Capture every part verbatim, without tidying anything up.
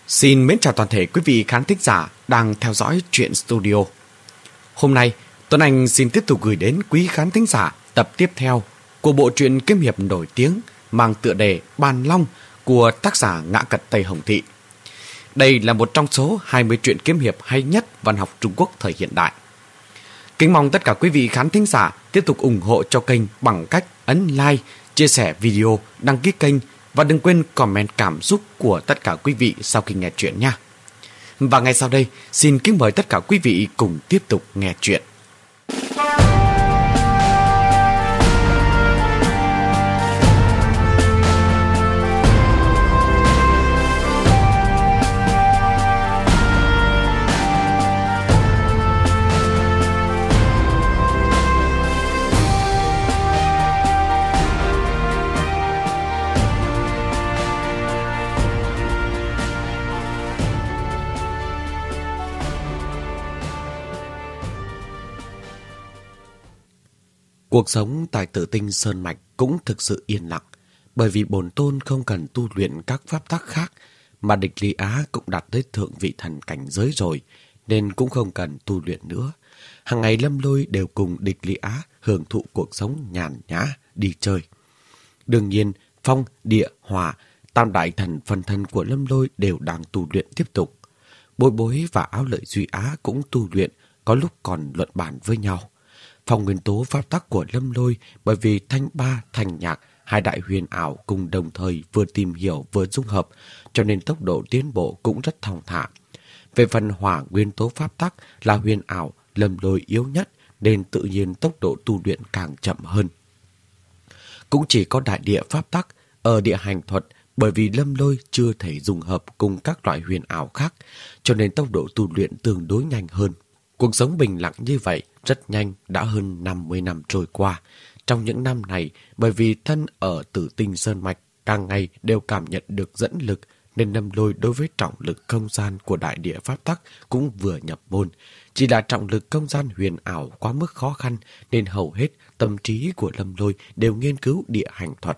Xin mến chào toàn thể quý vị khán thính giả đang theo dõi Truyện Studio. Hôm nay, Tuấn Anh xin tiếp tục gửi đến quý khán thính giả tập tiếp theo của bộ truyện kiếm hiệp nổi tiếng mang tựa đề Bàn Long của tác giả Ngã Cật Tây Hồng Thị. Đây là một trong số hai mươi truyện kiếm hiệp hay nhất văn học Trung Quốc thời hiện đại. Kính mong tất cả quý vị khán thính giả tiếp tục ủng hộ cho kênh bằng cách ấn like, chia sẻ video, đăng ký kênh và đừng quên comment cảm xúc của tất cả quý vị sau khi nghe chuyện nha. Và ngay sau đây, xin kính mời tất cả quý vị cùng tiếp tục nghe chuyện. Cuộc sống tại Tử Tinh Sơn Mạch cũng thực sự yên lặng, bởi vì bổn tôn không cần tu luyện các pháp tắc khác, mà Địch Lý Á cũng đạt tới thượng vị thần cảnh giới rồi, nên cũng không cần tu luyện nữa. Hàng ngày Lâm Lôi đều cùng Địch Lý Á hưởng thụ cuộc sống nhàn nhã, đi chơi. Đương nhiên, phong, địa, hỏa, tam đại thần phân thân của Lâm Lôi đều đang tu luyện tiếp tục. Bối Bối và Áo Lợi Duy Á cũng tu luyện, có lúc còn luận bàn với nhau. Phong nguyên tố pháp tắc của Lâm Lôi bởi vì Thanh Ba, Thanh Nhạc, hai đại huyền ảo cùng đồng thời vừa tìm hiểu vừa dung hợp, cho nên tốc độ tiến bộ cũng rất thong thả. Về phần hỏa nguyên tố pháp tắc là huyền ảo, Lâm Lôi yếu nhất nên tự nhiên tốc độ tu luyện càng chậm hơn. Cũng chỉ có đại địa pháp tắc ở địa hành thuật, bởi vì Lâm Lôi chưa thể dung hợp cùng các loại huyền ảo khác, cho nên tốc độ tu luyện tương đối nhanh hơn. Cuộc sống bình lặng như vậy rất nhanh đã hơn năm mươi năm trôi qua. Trong những năm này, bởi vì thân ở Tử Tinh Sơn Mạch càng ngày đều cảm nhận được dẫn lực, nên Lâm Lôi đối với trọng lực không gian của đại địa pháp tắc cũng vừa nhập môn. Chỉ là trọng lực không gian huyền ảo quá mức khó khăn, nên hầu hết tâm trí của Lâm Lôi đều nghiên cứu địa hành thuật.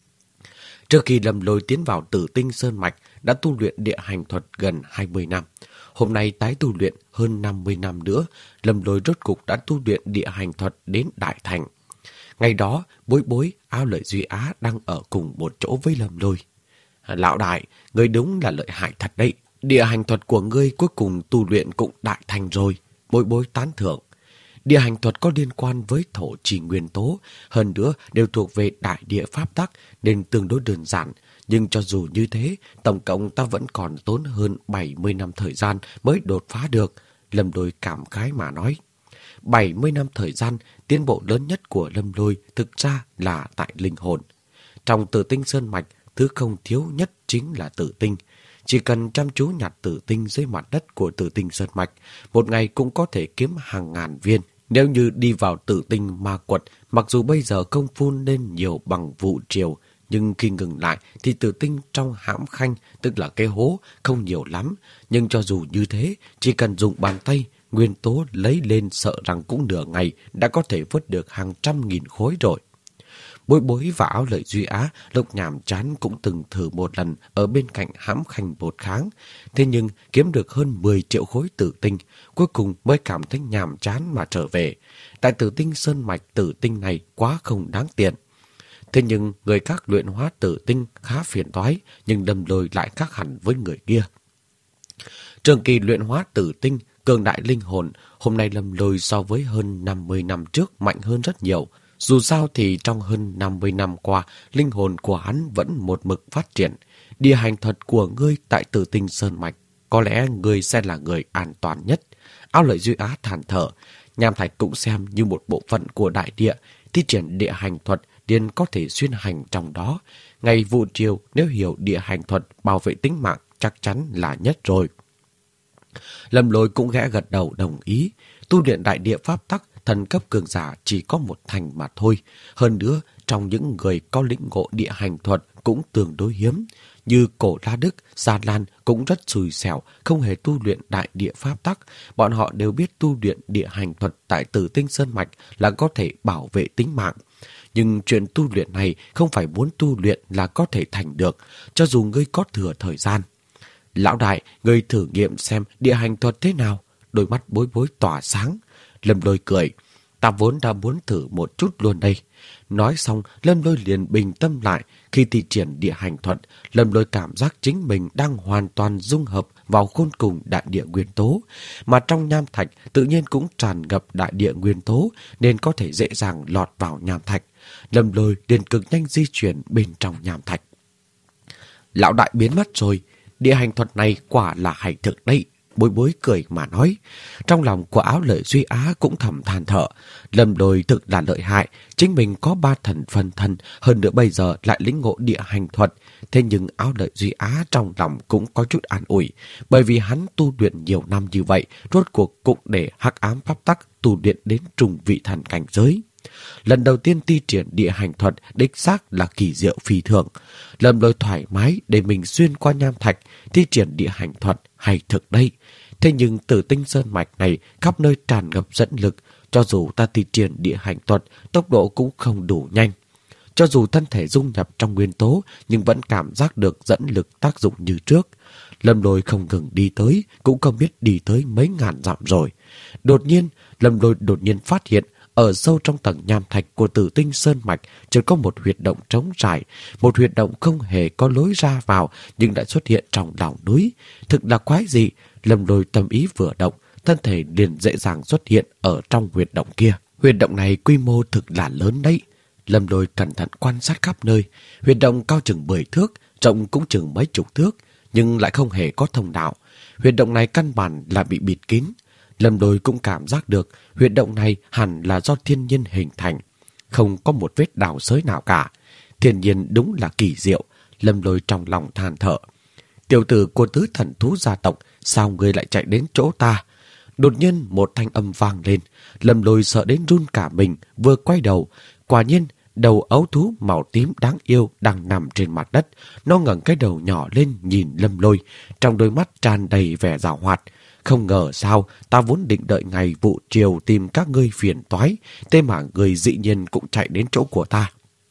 Trước khi Lâm Lôi tiến vào Tử Tinh Sơn Mạch đã tu luyện địa hành thuật gần hai mươi năm. Hôm nay tái tu luyện hơn năm mươi năm nữa, Lâm Lôi rốt cục đã tu luyện địa hành thuật đến đại thành. Ngày đó, Bối Bối, Áo Lợi Duy Á đang ở cùng một chỗ với Lâm Lôi. Lão đại, ngươi đúng là lợi hại thật đấy. Địa hành thuật của ngươi cuối cùng tu luyện cũng đại thành rồi. Bối Bối tán thưởng. Địa hành thuật có liên quan với thổ trì nguyên tố, hơn nữa đều thuộc về đại địa pháp tắc nên tương đối đơn giản. Nhưng cho dù như thế, tổng cộng ta vẫn còn tốn hơn bảy mươi năm thời gian mới đột phá được. Lâm Lôi cảm khái mà nói. bảy mươi năm thời gian, tiến bộ lớn nhất của Lâm Lôi thực ra là tại linh hồn. Trong Tử Tinh Sơn Mạch, thứ không thiếu nhất chính là tử tinh. Chỉ cần chăm chú nhặt tử tinh dưới mặt đất của Tử Tinh Sơn Mạch, một ngày cũng có thể kiếm hàng ngàn viên. Nếu như đi vào tử tinh ma quật, mặc dù bây giờ công phu lên nhiều bằng vụ triều, nhưng khi ngừng lại thì tử tinh trong hãm khanh, tức là cái hố, không nhiều lắm. Nhưng cho dù như thế, chỉ cần dùng bàn tay, nguyên tố lấy lên sợ rằng cũng nửa ngày đã có thể vớt được hàng trăm nghìn khối rồi. Bối Bối và Áo Lợi Duy Á lúc nhàm chán cũng từng thử một lần ở bên cạnh hãm khanh bột kháng. Thế nhưng kiếm được hơn mười triệu khối tử tinh, cuối cùng mới cảm thấy nhàm chán mà trở về. Tại Tử Tinh Sơn Mạch, tử tinh này quá không đáng tiền. Thế nhưng người khác luyện hóa tử tinh khá phiền toái, nhưng Lâm Lôi lại khác hẳn với người kia. Trường kỳ luyện hóa tử tinh, cường đại linh hồn, hôm nay Lâm Lôi so với hơn năm mươi năm trước mạnh hơn rất nhiều. Dù sao thì trong hơn năm mươi năm qua, linh hồn của hắn vẫn một mực phát triển. Địa hành thuật của ngươi tại Tử Tinh Sơn Mạch, có lẽ ngươi sẽ là người an toàn nhất. Áo Lợi Duy Á than thở, Nham Thạch cũng xem như một bộ phận của đại địa, thi triển địa hành thuật liền có thể xuyên hành trong đó. Ngày vụ triều nếu hiểu địa hành thuật bảo vệ tính mạng chắc chắn là nhất rồi. Lâm Lôi cũng ghé gật đầu đồng ý. Tu luyện đại địa pháp tắc, thần cấp cường giả chỉ có một thành mà thôi. Hơn nữa, trong những người có lĩnh ngộ địa hành thuật cũng tương đối hiếm. Như Cổ La Đức, Gia Lan cũng rất xui xẻo, không hề tu luyện đại địa pháp tắc. Bọn họ đều biết tu luyện địa hành thuật tại Tử Tinh Sơn Mạch là có thể bảo vệ tính mạng. Nhưng chuyện tu luyện này không phải muốn tu luyện là có thể thành được, cho dù ngươi có thừa thời gian. Lão đại, người thử nghiệm xem địa hành thuật thế nào. Đôi mắt Bối Bối tỏa sáng. Lâm Lôi cười. Ta vốn đã muốn thử một chút luôn đây. Nói xong, Lâm Lôi liền bình tâm lại. Khi thi triển địa hành thuật, Lâm Lôi cảm giác chính mình đang hoàn toàn dung hợp vào khôn cùng đại địa nguyên tố. Mà trong nham thạch tự nhiên cũng tràn ngập đại địa nguyên tố, nên có thể dễ dàng lọt vào nham thạch. Lâm Lôi liền cực nhanh di chuyển bên trong nham thạch. Lão đại biến mất rồi. Địa hành thuật này quả là hay thực đấy. Bối Bối cười mà nói. Trong lòng của Áo Lợi Duy Á cũng thầm than thở. Lâm Lôi thực là lợi hại. Chính mình có ba thần phân thân, hơn nữa bây giờ lại lĩnh ngộ địa hành thuật. Thế nhưng Áo Lợi Duy Á trong lòng cũng có chút an ủi. Bởi vì hắn tu luyện nhiều năm như vậy, rốt cuộc cũng để hắc ám pháp tắc tu luyện đến trùng vị thần cảnh giới. Lần đầu tiên thi triển địa hành thuật đích xác là kỳ diệu phi thường. Lâm Lôi thoải mái để mình xuyên qua nham thạch, thi triển địa hành thuật hay thực đây. Thế nhưng Tử Tinh Sơn Mạch này khắp nơi tràn ngập dẫn lực, cho dù ta thi triển địa hành thuật, tốc độ cũng không đủ nhanh. Cho dù thân thể dung nhập trong nguyên tố, nhưng vẫn cảm giác được dẫn lực tác dụng như trước. Lâm Lôi không ngừng đi tới, cũng không biết đi tới mấy ngàn dặm rồi. Đột nhiên, Lâm Lôi đột nhiên phát hiện ở sâu trong tầng nham thạch của Tử Tinh Sơn Mạch chợt có một huyệt động trống trải, một huyệt động không hề có lối ra vào nhưng lại xuất hiện trong lòng núi. Thực là quái dị. Lâm Lôi tâm ý vừa động, thân thể liền dễ dàng xuất hiện ở trong huyệt động kia. Huyệt động này quy mô thực là lớn đấy. Lâm Lôi cẩn thận quan sát khắp nơi. Huyệt động cao chừng mười thước, rộng cũng chừng mấy chục thước, nhưng lại không hề có thông đạo. Huyệt động này căn bản là bị bịt kín. Lâm Lôi cũng cảm giác được huyệt động này hẳn là do thiên nhiên hình thành, không có một vết đào xới nào cả. Thiên nhiên đúng là kỳ diệu. Lâm Lôi trong lòng than thở. Tiểu tử của tứ thần thú gia tộc, sao ngươi lại chạy đến chỗ ta? Đột nhiên một thanh âm vang lên. Lâm Lôi sợ đến run cả mình, vừa quay đầu. Quả nhiên, đầu ấu thú màu tím đáng yêu đang nằm trên mặt đất. Nó ngẩng cái đầu nhỏ lên nhìn Lâm Lôi, trong đôi mắt tràn đầy vẻ giảo hoạt. Không ngờ sao, ta vốn định đợi ngày vụ chiều tìm các ngươi phiền toái, thế mà người dĩ nhiên cũng chạy đến chỗ của ta.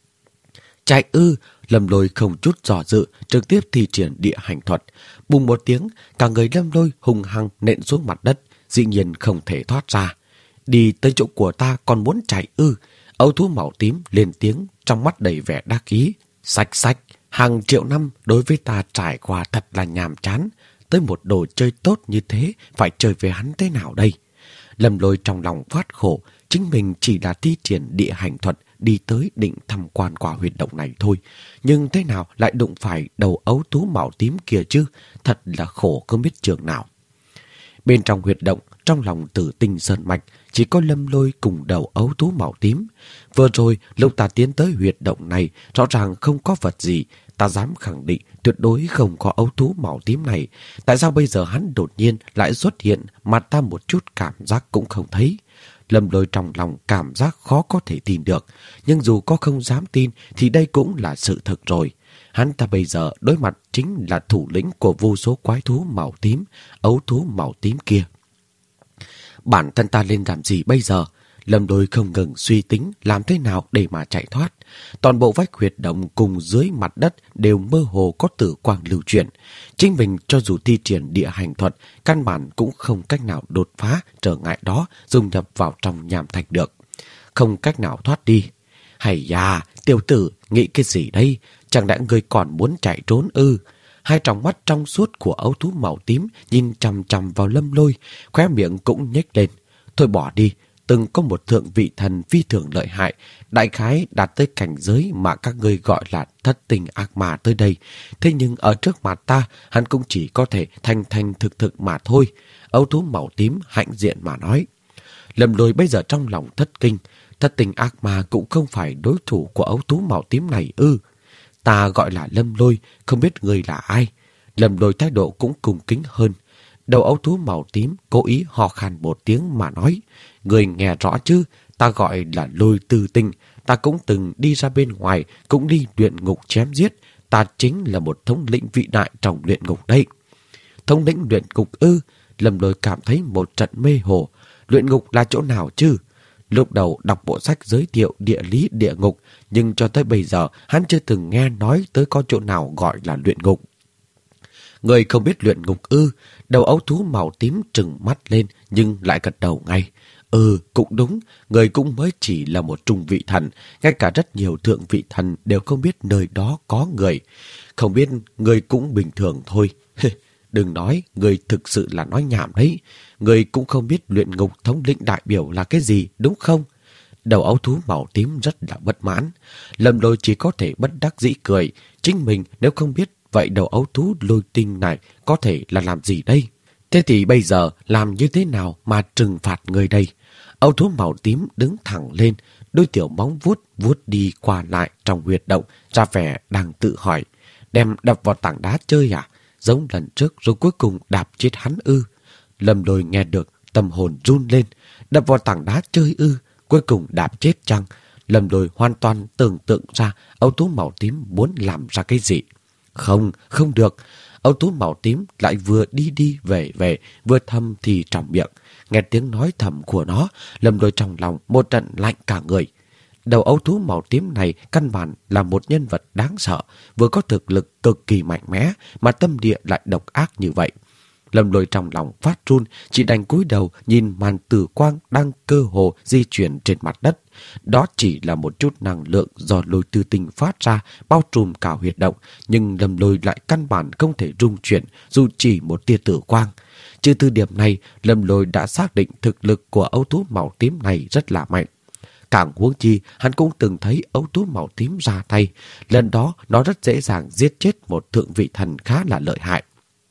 Chạy ư? Lâm Lôi không chút dò dự, trực tiếp thi triển địa hành thuật. Bùng một tiếng, cả người Lâm Lôi hùng hăng nện xuống mặt đất, dĩ nhiên không thể thoát ra. Đi tới chỗ của ta còn muốn chạy ư? Ấu thú màu tím lên tiếng, trong mắt đầy vẻ đắc ý. Sạch sạch, hàng triệu năm đối với ta trải qua thật là nhàm chán. Tới một đồ chơi tốt như thế, phải chơi với hắn thế nào đây? Lâm Lôi trong lòng phát khổ, chính mình chỉ là thi triển địa hành thuật đi tới định tham quan qua huyệt động này thôi. Nhưng thế nào lại đụng phải đầu ấu thú màu tím kia chứ? Thật là khổ không biết trường nào. Bên trong huyệt động, trong lòng Tử Tinh Sơn Mạch, chỉ có Lâm Lôi cùng đầu ấu thú màu tím. Vừa rồi, lúc ta tiến tới huyệt động này, rõ ràng không có vật gì. Ta dám khẳng định tuyệt đối không có ấu thú màu tím này. Tại sao bây giờ hắn đột nhiên lại xuất hiện mà ta một chút cảm giác cũng không thấy? Lâm Lôi trong lòng cảm giác khó có thể tin được. Nhưng dù có không dám tin thì đây cũng là sự thật rồi. Hắn ta bây giờ đối mặt chính là thủ lĩnh của vô số quái thú màu tím, ấu thú màu tím kia. Bản thân ta lên làm gì bây giờ? Lâm Lôi không ngừng suy tính làm thế nào để mà chạy thoát. Toàn bộ vách huyệt động cùng dưới mặt đất đều mơ hồ có tử quang lưu chuyển. Chính mình cho dù thi triển địa hành thuật, căn bản cũng không cách nào đột phá trở ngại đó dung nhập vào trong nham thạch được. Không cách nào thoát đi. Hay da, tiểu tử, nghĩ cái gì đây? Chẳng lẽ ngươi còn muốn chạy trốn ư? Hai tròng mắt trong suốt của ấu thú màu tím nhìn chằm chằm vào Lâm Lôi, khóe miệng cũng nhếch lên. Thôi bỏ đi, từng có một thượng vị thần phi thường lợi hại, đại khái đạt tới cảnh giới mà các ngươi gọi là thất tình ác ma tới đây. Thế nhưng ở trước mặt ta, hắn cũng chỉ có thể thành thành thực thực mà thôi. Ấu thú màu tím hãnh diện mà nói. Lâm Lôi bây giờ trong lòng thất kinh, thất tình ác ma cũng không phải đối thủ của ấu thú màu tím này ư? Ta gọi là Lâm Lôi, không biết người là ai. Lâm Lôi thái độ cũng cung kính hơn. Đầu ấu thú màu tím cố ý ho khan một tiếng mà nói. Người nghe rõ chứ, ta gọi là Lôi Tư Tinh. Ta cũng từng đi ra bên ngoài, cũng đi luyện ngục chém giết. Ta chính là một thống lĩnh vĩ đại trong luyện ngục đây. Thống lĩnh luyện ngục ư? Lâm Lôi cảm thấy một trận mê hồ. Luyện ngục là chỗ nào chứ? Lúc đầu đọc bộ sách giới thiệu địa lý địa ngục, nhưng cho tới bây giờ hắn chưa từng nghe nói tới có chỗ nào gọi là luyện ngục. Người không biết luyện ngục ư? Đầu ấu thú màu tím trừng mắt lên nhưng lại gật đầu ngay. Ừ, cũng đúng, người cũng mới chỉ là một trung vị thần, ngay cả rất nhiều thượng vị thần đều không biết nơi đó có người. Không biết người cũng bình thường thôi. Đừng nói, người thực sự là nói nhảm đấy. Người cũng không biết luyện ngục thống lĩnh đại biểu là cái gì, đúng không? Đầu ấu thú màu tím rất là bất mãn. Lâm Lôi chỉ có thể bất đắc dĩ cười. Chính mình nếu không biết, vậy đầu ấu thú lôi tinh này có thể là làm gì đây? Thế thì bây giờ làm như thế nào mà trừng phạt người đây? Ấu thú màu tím đứng thẳng lên, đôi tiểu móng vuốt vuốt đi qua lại trong huyệt động, ra vẻ đang tự hỏi. Đem đập vào tảng đá chơi à? Giống lần trước rồi cuối cùng đạp chết hắn ư? Lâm Lôi nghe được, tâm hồn run lên. Đập vào tảng đá chơi ư? Cuối cùng đạp chết chăng? Lâm Lôi hoàn toàn tưởng tượng ra ấu thú màu tím muốn làm ra cái gì. Không, không được. Ấu thú màu tím lại vừa đi đi về về, vừa thầm thì trong miệng. Nghe tiếng nói thầm của nó, Lâm Lôi trong lòng một trận lạnh cả người. Đầu ấu thú màu tím này căn bản là một nhân vật đáng sợ, vừa có thực lực cực kỳ mạnh mẽ mà tâm địa lại độc ác như vậy. Lâm Lôi trong lòng phát run, chỉ đành cúi đầu nhìn màn tử quang đang cơ hồ di chuyển trên mặt đất. Đó chỉ là một chút năng lượng do lôi tư tinh phát ra, bao trùm cả huyệt động, nhưng Lâm Lôi lại căn bản không thể rung chuyển dù chỉ một tia tử quang. Trừ từ điểm này, Lâm Lôi đã xác định thực lực của ấu thú màu tím này rất là mạnh. Càng huống chi, hắn cũng từng thấy ấu thú màu tím ra tay. Lần đó, nó rất dễ dàng giết chết một thượng vị thần khá là lợi hại.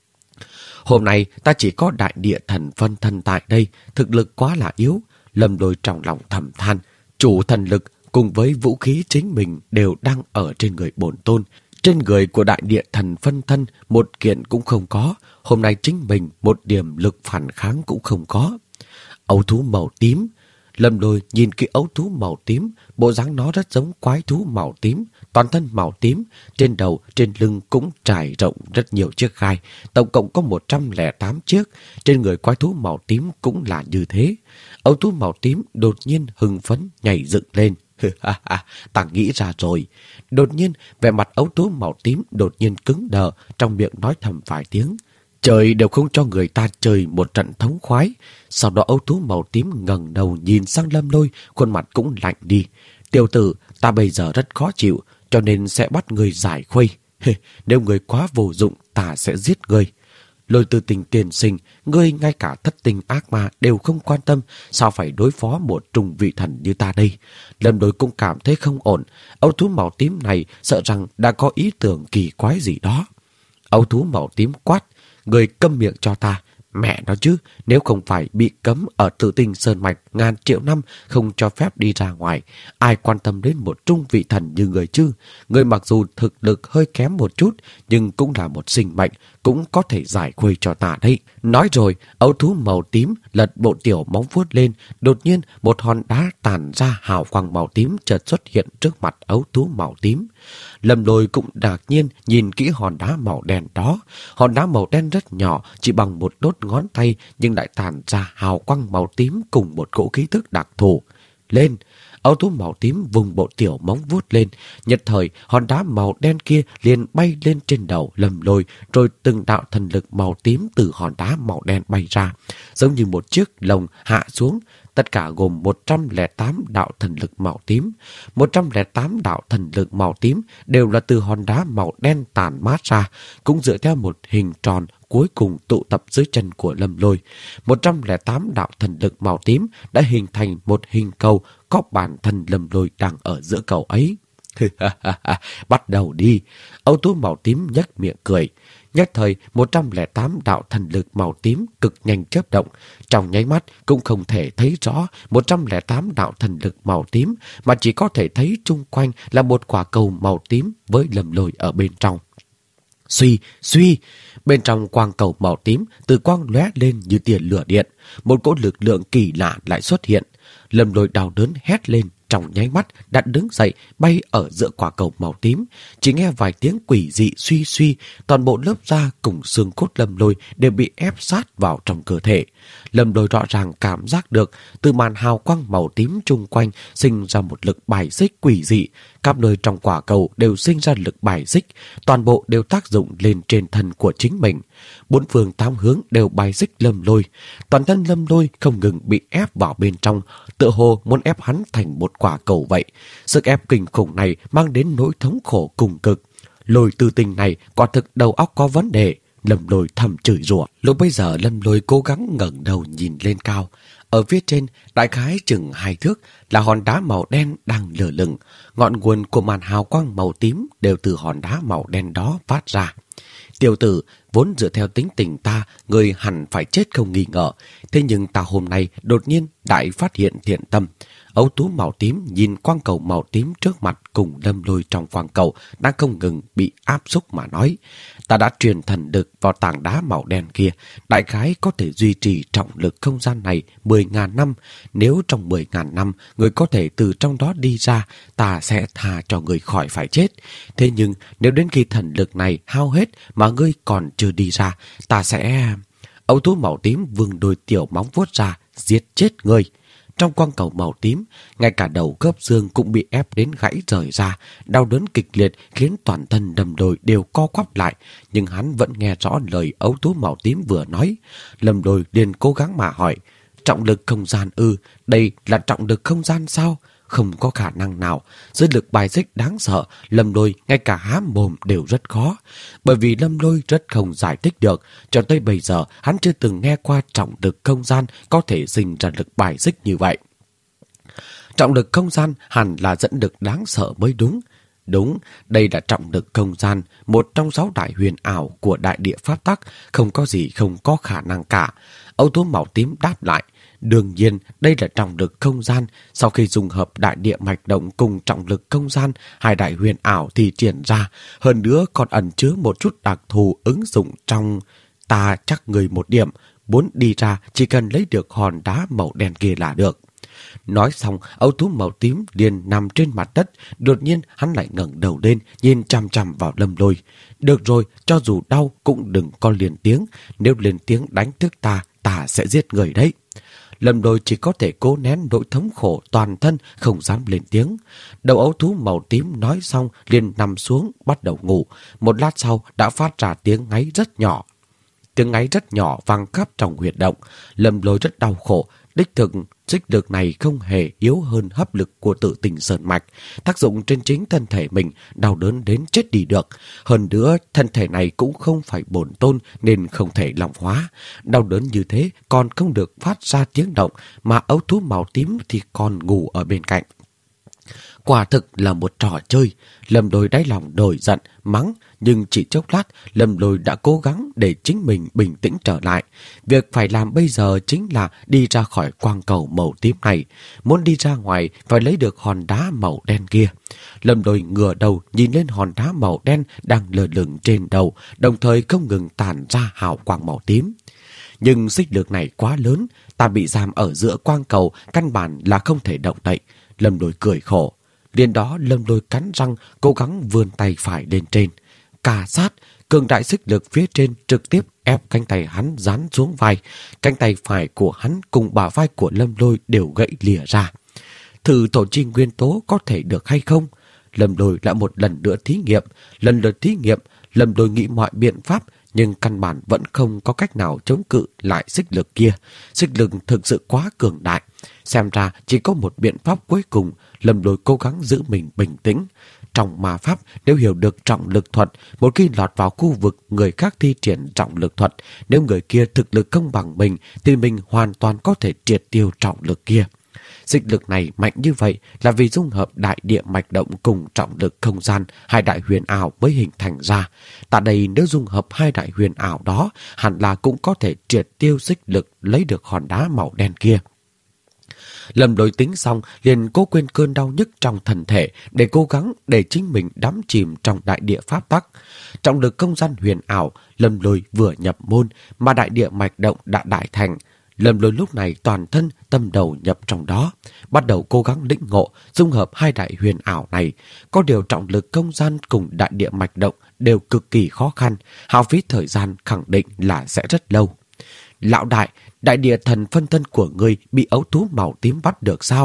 Hôm nay, ta chỉ có đại địa thần phân thân tại đây, thực lực quá là yếu. Lâm Lôi trong lòng thầm than, chủ thần lực cùng với vũ khí chính mình đều đang ở trên người bổn tôn. Trên người của đại địa thần phân thân, một kiện cũng không có. Hôm nay chính mình một điểm lực phản kháng cũng không có. Ấu thú màu tím. Lâm Lôi nhìn cái ấu thú màu tím, bộ dáng nó rất giống quái thú màu tím, toàn thân màu tím, trên đầu, trên lưng cũng trải rộng rất nhiều chiếc gai, tổng cộng có một trăm lẻ tám chiếc, trên người quái thú màu tím cũng là như thế. Ấu thú màu tím đột nhiên hưng phấn nhảy dựng lên. Ta nghĩ ra rồi. Đột nhiên, vẻ mặt ấu thú màu tím đột nhiên cứng đờ, trong miệng nói thầm vài tiếng. Trời đều không cho người ta chơi một trận thống khoái. Sau đó ấu thú màu tím ngẩng đầu nhìn sang Lâm Lôi, khuôn mặt cũng lạnh đi. Tiểu tử, ta bây giờ rất khó chịu, cho nên sẽ bắt người giải khuây. Nếu người quá vô dụng, ta sẽ giết người. Lôi Tư Tình tiền sinh, ngươi ngay cả thất tình ác ma đều không quan tâm, sao phải đối phó một trung vị thần như ta đây? Lâm Lôi cũng cảm thấy không ổn, ấu thú màu tím này sợ rằng đã có ý tưởng kỳ quái gì đó. Ấu thú màu tím quát, người câm miệng cho ta. Mẹ nó chứ, nếu không phải bị cấm ở Tử Tinh Sơn Mạch ngàn triệu năm không cho phép đi ra ngoài, ai quan tâm đến một trung vị thần như người chứ? Người mặc dù thực lực hơi kém một chút, nhưng cũng là một sinh mệnh, cũng có thể giải khuây cho ta đấy. Nói rồi, ấu thú màu tím lật bộ tiểu móng vuốt lên, đột nhiên một hòn đá tàn ra hào quang màu tím chợt xuất hiện trước mặt ấu thú màu tím. Lâm Lôi cũng ngạc nhiên nhìn kỹ hòn đá màu đen đó. Hòn đá màu đen rất nhỏ, chỉ bằng một đốt ngón tay, nhưng lại tàn ra hào quang màu tím cùng một cỗ khí thức đặc thù. Lên! Ấu thú màu tím vùng bộ tiểu móng vuốt lên. Nhất thời, hòn đá màu đen kia liền bay lên trên đầu Lâm Lôi, rồi từng đạo thần lực màu tím từ hòn đá màu đen bay ra, giống như một chiếc lồng hạ xuống. Tất cả gồm một trăm lẻ tám đạo thần lực màu tím. một trăm lẻ tám đạo thần lực màu tím đều là từ hòn đá màu đen tàn mát ra, cũng dựa theo một hình tròn cuối cùng tụ tập dưới chân của Lâm Lôi. một trăm lẻ tám đạo thần lực màu tím đã hình thành một hình cầu, có bản thân Lâm Lôi đang ở giữa cầu ấy. Bắt đầu đi. Ấu thú màu tím nhếch miệng cười. Nhất thời, một trăm lẻ tám đạo thần lực màu tím cực nhanh chớp động. Trong nháy mắt cũng không thể thấy rõ một trăm lẻ tám đạo thần lực màu tím, mà chỉ có thể thấy chung quanh là một quả cầu màu tím với Lâm Lôi ở bên trong. Suy, suy, bên trong quang cầu màu tím, từ quang lóe lên như tia lửa điện. Một cỗ lực lượng kỳ lạ lại xuất hiện. Lâm Lôi đau đớn hét lên, trong nháy mắt đã đứng dậy bay ở giữa quả cầu màu tím. Chỉ nghe vài tiếng quỷ dị suy suy, toàn bộ lớp da cùng xương cốt Lâm Lôi đều bị ép sát vào trong cơ thể. Lâm Lôi rõ ràng cảm giác được từ màn hào quang màu tím chung quanh sinh ra một lực bài xích quỷ dị. Các nơi trong quả cầu đều sinh ra lực bài xích, toàn bộ đều tác dụng lên trên thân của chính mình. Bốn phương tám hướng đều bài xích Lâm Lôi. Toàn thân Lâm Lôi không ngừng bị ép vào bên trong, tựa hồ muốn ép hắn thành một quả cầu vậy. Sức ép kinh khủng này mang đến nỗi thống khổ cùng cực. Lôi Tư Tình này quả thực đầu óc có vấn đề. Lâm Lôi thầm chửi rủa. Lúc bây giờ Lâm Lôi cố gắng ngẩng đầu nhìn lên cao. Ở phía trên, đại khái chừng hai thước là hòn đá màu đen đang lơ lửng. Ngọn nguồn của màn hào quang màu tím đều từ hòn đá màu đen đó phát ra. Tiểu tử, vốn dựa theo tính tình ta, người hẳn phải chết không nghi ngờ. Thế nhưng ta hôm nay đột nhiên đại phát hiện thiện tâm. Ấu tú màu tím nhìn quang cầu màu tím trước mặt cùng Lâm Lôi trong quang cầu đang không ngừng bị áp xúc mà nói. Ta đã truyền thần lực vào tảng đá màu đen kia, đại khái có thể duy trì trọng lực không gian này mười ngàn năm. Nếu trong mười ngàn năm người có thể từ trong đó đi ra, ta sẽ tha cho người khỏi phải chết. Thế nhưng nếu đến khi thần lực này hao hết mà ngươi còn chưa đi ra, ta sẽ... Ấu tú màu tím vươn đôi tiểu móng vuốt ra, giết chết ngươi. Trong quang cầu màu tím, ngay cả đầu khớp xương cũng bị ép đến gãy rời ra, đau đớn kịch liệt khiến toàn thân Lâm Lôi đều co quắp lại, nhưng hắn vẫn nghe rõ lời ấu tú màu tím vừa nói. Lâm Lôi liền cố gắng mà hỏi, trọng lực không gian ư, đây là trọng lực không gian sao? Không có khả năng nào. Dưới lực bài xích đáng sợ, Lâm Lôi ngay cả há mồm đều rất khó. Bởi vì Lâm Lôi rất không giải thích được, cho tới bây giờ hắn chưa từng nghe qua trọng lực không gian có thể sinh ra lực bài xích như vậy. Trọng lực không gian hẳn là dẫn lực đáng sợ mới đúng. Đúng, đây là trọng lực không gian, một trong sáu đại huyền ảo của đại địa pháp tắc, không có gì không có khả năng cả. Ấu tú màu tím đáp lại, đương nhiên đây là trọng lực không gian. Sau khi dùng hợp đại địa mạch động cùng trọng lực không gian, hai đại huyền ảo thì triển ra, hơn nữa còn ẩn chứa một chút đặc thù ứng dụng trong ta chắc người một điểm, muốn đi ra chỉ cần lấy được hòn đá màu đen kia là được. Nói xong, ấu tú màu tím liền nằm trên mặt đất, đột nhiên hắn lại ngẩng đầu lên, nhìn chằm chằm vào Lâm Lôi. Được rồi, cho dù đau cũng đừng có lên tiếng, nếu lên tiếng đánh thức ta, ta sẽ giết người đấy. Lâm Lôi chỉ có thể cố nén nỗi thống khổ toàn thân, không dám lên tiếng. Đầu ấu thú màu tím nói xong liền nằm xuống bắt đầu ngủ. Một lát sau đã phát ra tiếng ngáy rất nhỏ. Tiếng ngáy rất nhỏ vang khắp trong huyệt động. Lâm Lôi rất đau khổ. Đích thực, xích lực này không hề yếu hơn hấp lực của Tự Tình Sơn Mạch. Tác dụng trên chính thân thể mình, đau đớn đến chết đi được. Hơn nữa, thân thể này cũng không phải bổn tôn nên không thể lỏng hóa. Đau đớn như thế còn không được phát ra tiếng động, mà ấu thú màu tím thì còn ngủ ở bên cạnh. Quả thực là một trò chơi. Lâm Lôi đáy lòng nổi giận, mắng, nhưng chỉ chốc lát, Lâm Lôi đã cố gắng để chính mình bình tĩnh trở lại. Việc phải làm bây giờ chính là đi ra khỏi quang cầu màu tím này. Muốn đi ra ngoài, phải lấy được hòn đá màu đen kia. Lâm Lôi ngửa đầu nhìn lên hòn đá màu đen đang lơ lửng trên đầu, đồng thời không ngừng tản ra hào quang màu tím. Nhưng xích lực này quá lớn, ta bị giam ở giữa quang cầu, căn bản là không thể động đậy. Lâm Lôi cười khổ. Liền đó Lâm Lôi cắn răng, cố gắng vươn tay phải lên trên. Cà sát, cường đại xích lực phía trên trực tiếp ép cánh tay hắn dán xuống vai. Cánh tay phải của hắn cùng bả vai của Lâm Lôi đều gãy lìa ra. Thử thổ chi nguyên tố có thể được hay không? Lâm Lôi lại một lần nữa thí nghiệm. Lần lượt thí nghiệm, Lâm Lôi nghĩ mọi biện pháp, nhưng căn bản vẫn không có cách nào chống cự lại xích lực kia. Xích lực thực sự quá cường đại. Xem ra chỉ có một biện pháp cuối cùng. Lâm Lôi cố gắng giữ mình bình tĩnh. Trong ma pháp, nếu hiểu được trọng lực thuật, một khi lọt vào khu vực người khác thi triển trọng lực thuật, nếu người kia thực lực không bằng mình, thì mình hoàn toàn có thể triệt tiêu trọng lực kia. Xích lực này mạnh như vậy là vì dung hợp đại địa mạch động cùng trọng lực không gian, hai đại huyền ảo mới hình thành ra. Tại đây nếu dung hợp hai đại huyền ảo đó, hẳn là cũng có thể triệt tiêu xích lực lấy được hòn đá màu đen kia. Lâm Lôi tính xong liền cố quên cơn đau nhức trong thân thể để cố gắng để chính mình đắm chìm trong đại địa pháp tắc. Trọng lực không gian huyền ảo, Lâm Lôi vừa nhập môn mà đại địa mạch động đã đại thành. Lâm Lôi lúc này toàn thân tâm đầu nhập trong đó, bắt đầu cố gắng lĩnh ngộ, dung hợp hai đại huyền ảo này. Có điều trọng lực không gian cùng đại địa mạch động đều cực kỳ khó khăn, hao phí thời gian khẳng định là sẽ rất lâu. Lão đại, đại địa thần phân thân của ngươi bị ấu thú màu tím bắt được sao?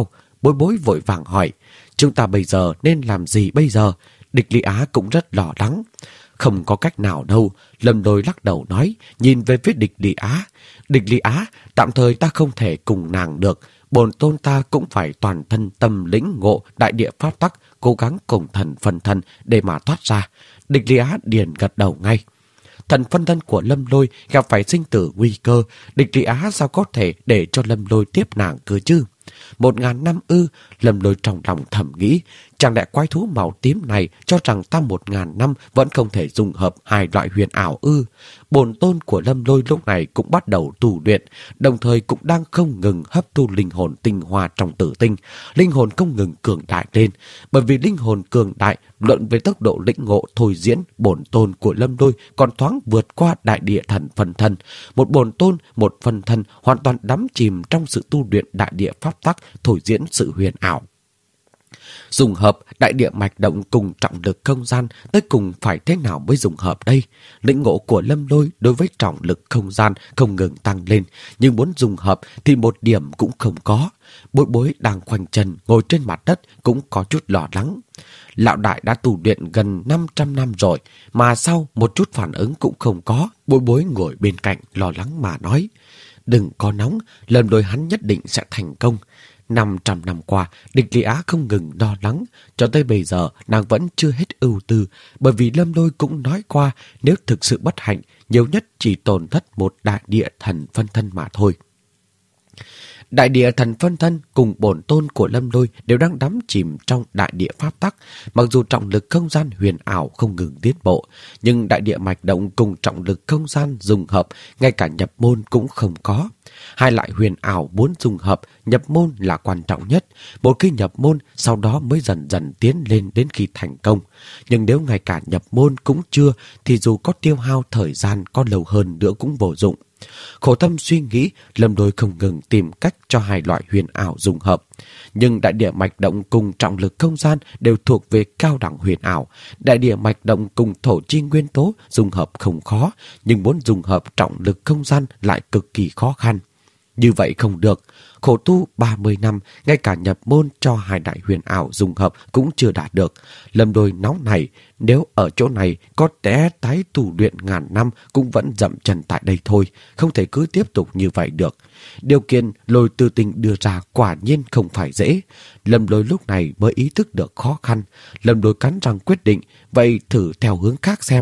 Bối Bối vội vàng hỏi, chúng ta bây giờ nên làm gì bây giờ? Địch Lý Á cũng rất lo lắng. Không có cách nào đâu, Lâm Lôi lắc đầu nói, nhìn về phía Địch Lý Á. Địch Lý Á, tạm thời ta không thể cùng nàng được. Bổn tôn ta cũng phải toàn thân tâm lĩnh ngộ đại địa pháp tắc, cố gắng cùng thần phân thân để mà thoát ra. Địch Lý Á điền gật đầu ngay. Thần phân thân của Lâm Lôi gặp phải sinh tử nguy cơ, Địch Lý Á sao có thể để cho Lâm Lôi tiếp nàng cơ chứ? Một ngàn năm ư? Lâm Lôi trong lòng thầm nghĩ, chẳng lẽ quái thú màu tím này cho rằng ta một ngàn năm vẫn không thể dung hợp hai loại huyền ảo ư? Bổn tôn của Lâm Lôi lúc này cũng bắt đầu tu luyện, đồng thời cũng đang không ngừng hấp thu linh hồn tinh hoa trong tử tinh. Linh hồn không ngừng cường đại lên, bởi vì linh hồn cường đại luận về tốc độ lĩnh ngộ thôi diễn, bổn tôn của Lâm Lôi còn thoáng vượt qua đại địa thần phân thân. Một bổn tôn, một phân thân hoàn toàn đắm chìm trong sự tu luyện đại địa pháp tắc, thôi diễn sự huyền ảo. Dùng hợp đại địa mạch động cùng trọng lực không gian, tới cùng phải thế nào mới dùng hợp đây? Lĩnh ngộ của Lâm Lôi đối với trọng lực không gian không ngừng tăng lên, nhưng muốn dùng hợp thì một điểm cũng không có. Bối Bối đang khoanh chân ngồi trên mặt đất cũng có chút lo lắng. Lão đại đã tu luyện gần năm trăm năm rồi, mà sau một chút phản ứng cũng không có. Bối Bối ngồi bên cạnh lo lắng mà nói, đừng có nóng, lần đôi hắn nhất định sẽ thành công. Năm trăm năm qua, Địch Lý Á không ngừng lo lắng, cho tới bây giờ nàng vẫn chưa hết ưu tư, bởi vì Lâm Lôi cũng nói qua nếu thực sự bất hạnh, nhiều nhất chỉ tổn thất một đại địa thần phân thân mà thôi. Đại địa thần phân thân cùng bổn tôn của Lâm Lôi đều đang đắm chìm trong đại địa pháp tắc. Mặc dù trọng lực không gian huyền ảo không ngừng tiến bộ, nhưng đại địa mạch động cùng trọng lực không gian dùng hợp, ngay cả nhập môn cũng không có. Hai loại huyền ảo muốn dùng hợp, nhập môn là quan trọng nhất. Một khi nhập môn, sau đó mới dần dần tiến lên đến khi thành công. Nhưng nếu ngay cả nhập môn cũng chưa, thì dù có tiêu hao thời gian có lâu hơn nữa cũng vô dụng. Khổ tâm suy nghĩ, Lâm Lôi không ngừng tìm cách cho hai loại huyền ảo dùng hợp. Nhưng đại địa mạch động cùng trọng lực không gian đều thuộc về cao đẳng huyền ảo. Đại địa mạch động cùng thổ chi nguyên tố dùng hợp không khó, nhưng muốn dùng hợp trọng lực không gian lại cực kỳ khó khăn. Như vậy không được. Khổ tu ba mươi năm, ngay cả nhập môn cho hai đại huyền ảo dùng hợp cũng chưa đạt được. Lâm Lôi nóng này, nếu ở chỗ này có té tái tu luyện ngàn năm cũng vẫn dậm chân tại đây thôi, không thể cứ tiếp tục như vậy được. Điều kiện Lôi Tư Tình đưa ra quả nhiên không phải dễ. Lâm Lôi lúc này mới ý thức được khó khăn. Lâm Lôi cắn răng quyết định, vậy thử theo hướng khác xem.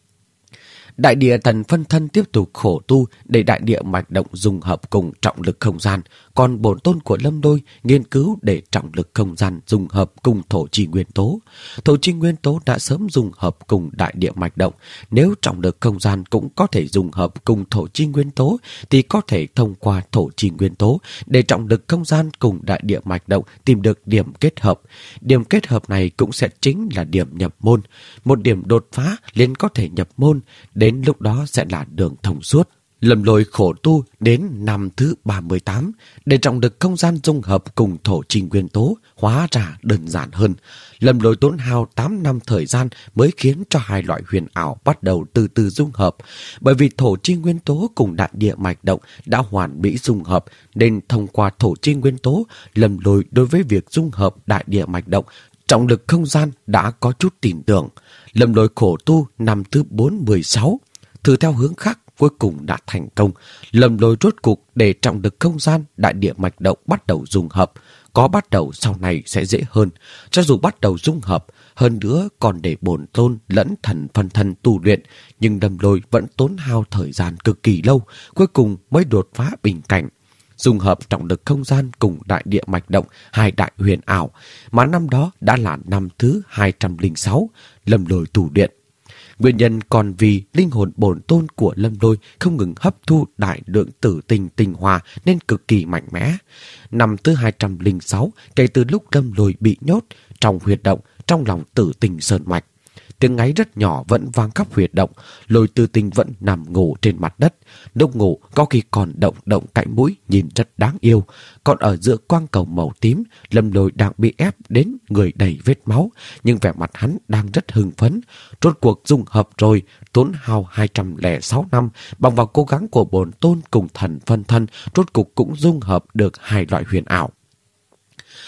Đại địa thần phân thân tiếp tục khổ tu để đại địa mạch động dùng hợp cùng trọng lực không gian, còn bổn tôn của Lâm Lôi nghiên cứu để trọng lực không gian dùng hợp cùng thổ chi nguyên tố. Thổ chi nguyên tố đã sớm dùng hợp cùng đại địa mạch động, nếu trọng lực không gian cũng có thể dùng hợp cùng thổ chi nguyên tố thì có thể thông qua thổ chi nguyên tố để trọng lực không gian cùng đại địa mạch động tìm được điểm kết hợp. Điểm kết hợp này cũng sẽ chính là điểm nhập môn. Một điểm đột phá liền có thể nhập môn, đến lúc đó sẽ là đường thông suốt. Lâm Lôi khổ tu đến năm thứ ba mươi tám để trọng lực không gian dung hợp cùng thổ chi nguyên tố hóa ra đơn giản hơn. Lâm Lôi tốn hao tám năm thời gian mới khiến cho hai loại huyền ảo bắt đầu từ từ dung hợp. Bởi vì thổ chi nguyên tố cùng đại địa mạch động đã hoàn mỹ dung hợp, nên thông qua thổ chi nguyên tố, Lâm Lôi đối với việc dung hợp đại địa mạch động, trọng lực không gian đã có chút tin tưởng. Lâm Lôi khổ tu năm thứ bốn mươi sáu, thử theo hướng khác cuối cùng đã thành công. Lâm Lôi rốt cục để trọng lực không gian đại địa mạch động bắt đầu dung hợp. Có bắt đầu sau này sẽ dễ hơn. Cho dù bắt đầu dung hợp, hơn nữa còn để bổn tôn lẫn thần phân thân tu luyện, nhưng Lâm Lôi vẫn tốn hao thời gian cực kỳ lâu, cuối cùng mới đột phá bình cảnh. Dung hợp trọng lực không gian cùng đại địa mạch động hai đại huyền ảo, mà năm đó đã là năm thứ hai trăm lẻ sáu Lâm Lôi tu luyện. Nguyên nhân còn vì linh hồn bổn tôn của Lâm Lôi không ngừng hấp thu đại lượng tử tinh tinh hoa nên cực kỳ mạnh mẽ. Năm thứ hai trăm lẻ sáu kể từ lúc Lâm Lôi bị nhốt trong huyệt động trong lòng tử tinh sơn mạch. Tiếng ngáy rất nhỏ vẫn vang khắp huyệt động. Lôi Tư Tình vẫn nằm ngủ trên mặt đất. Lúc ngủ có khi còn động động cạnh mũi, nhìn rất đáng yêu. Còn ở giữa quang cầu màu tím, Lâm Lôi đang bị ép đến người đầy vết máu, nhưng vẻ mặt hắn đang rất hưng phấn. Rốt cuộc dung hợp rồi, tốn hao hai trăm lẻ sáu năm, bằng vào cố gắng của bổn tôn cùng thần phân thân, rốt cuộc cũng dung hợp được hai loại huyền ảo.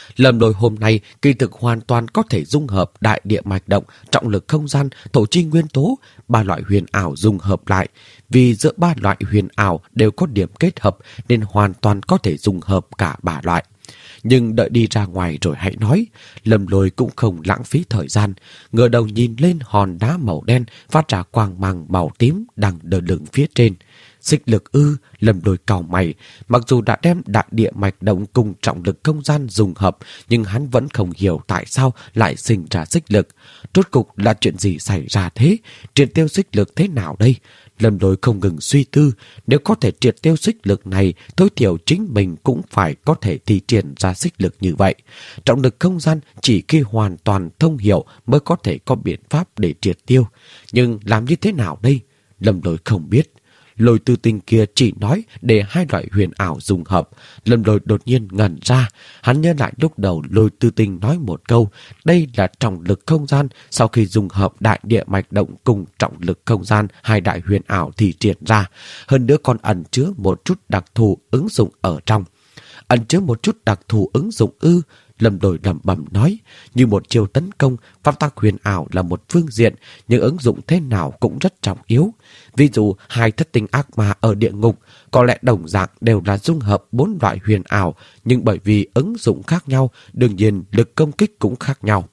Lâm Lôi hôm nay kỳ thực hoàn toàn có thể dung hợp đại địa mạch động, trọng lực không gian, thổ chi nguyên tố, ba loại huyền ảo dung hợp lại. Vì giữa ba loại huyền ảo đều có điểm kết hợp nên hoàn toàn có thể dung hợp cả ba loại. Nhưng đợi đi ra ngoài rồi hãy nói. Lâm Lôi cũng không lãng phí thời gian, ngửa đầu nhìn lên hòn đá màu đen phát ra quang mang màu tím đang đờ đẫn phía trên. Xích lực ư? Lâm Lôi cau mày. Mặc dù đã đem đại địa mạch động cùng trọng lực không gian dùng hợp, nhưng hắn vẫn không hiểu tại sao lại sinh ra xích lực. Rốt cục là chuyện gì xảy ra thế? Triệt tiêu xích lực thế nào đây? Lâm Lôi không ngừng suy tư, nếu có thể triệt tiêu xích lực này, tối thiểu chính mình cũng phải có thể thi triển ra xích lực như vậy. Trọng lực không gian chỉ khi hoàn toàn thông hiểu mới có thể có biện pháp để triệt tiêu. Nhưng làm như thế nào đây? Lâm Lôi không biết. Lôi Tư Tinh kia chỉ nói để hai loại huyền ảo dùng hợp. Lâm Lôi đột nhiên ngẩn ra. Hắn nhớ lại lúc đầu Lôi Tư Tinh nói một câu, đây là trọng lực không gian. Sau khi dùng hợp đại địa mạch động cùng trọng lực không gian, hai đại huyền ảo thì triển ra. Hơn nữa còn ẩn chứa một chút đặc thù ứng dụng ở trong. Ẩn chứa một chút đặc thù ứng dụng ư? Lâm Lôi lẩm bẩm nói, như một chiêu tấn công, pháp tắc huyền ảo là một phương diện, nhưng ứng dụng thế nào cũng rất trọng yếu. Ví dụ, hai thất tinh ác ma ở địa ngục, có lẽ đồng dạng đều là dung hợp bốn loại huyền ảo, nhưng bởi vì ứng dụng khác nhau, đương nhiên lực công kích cũng khác nhau.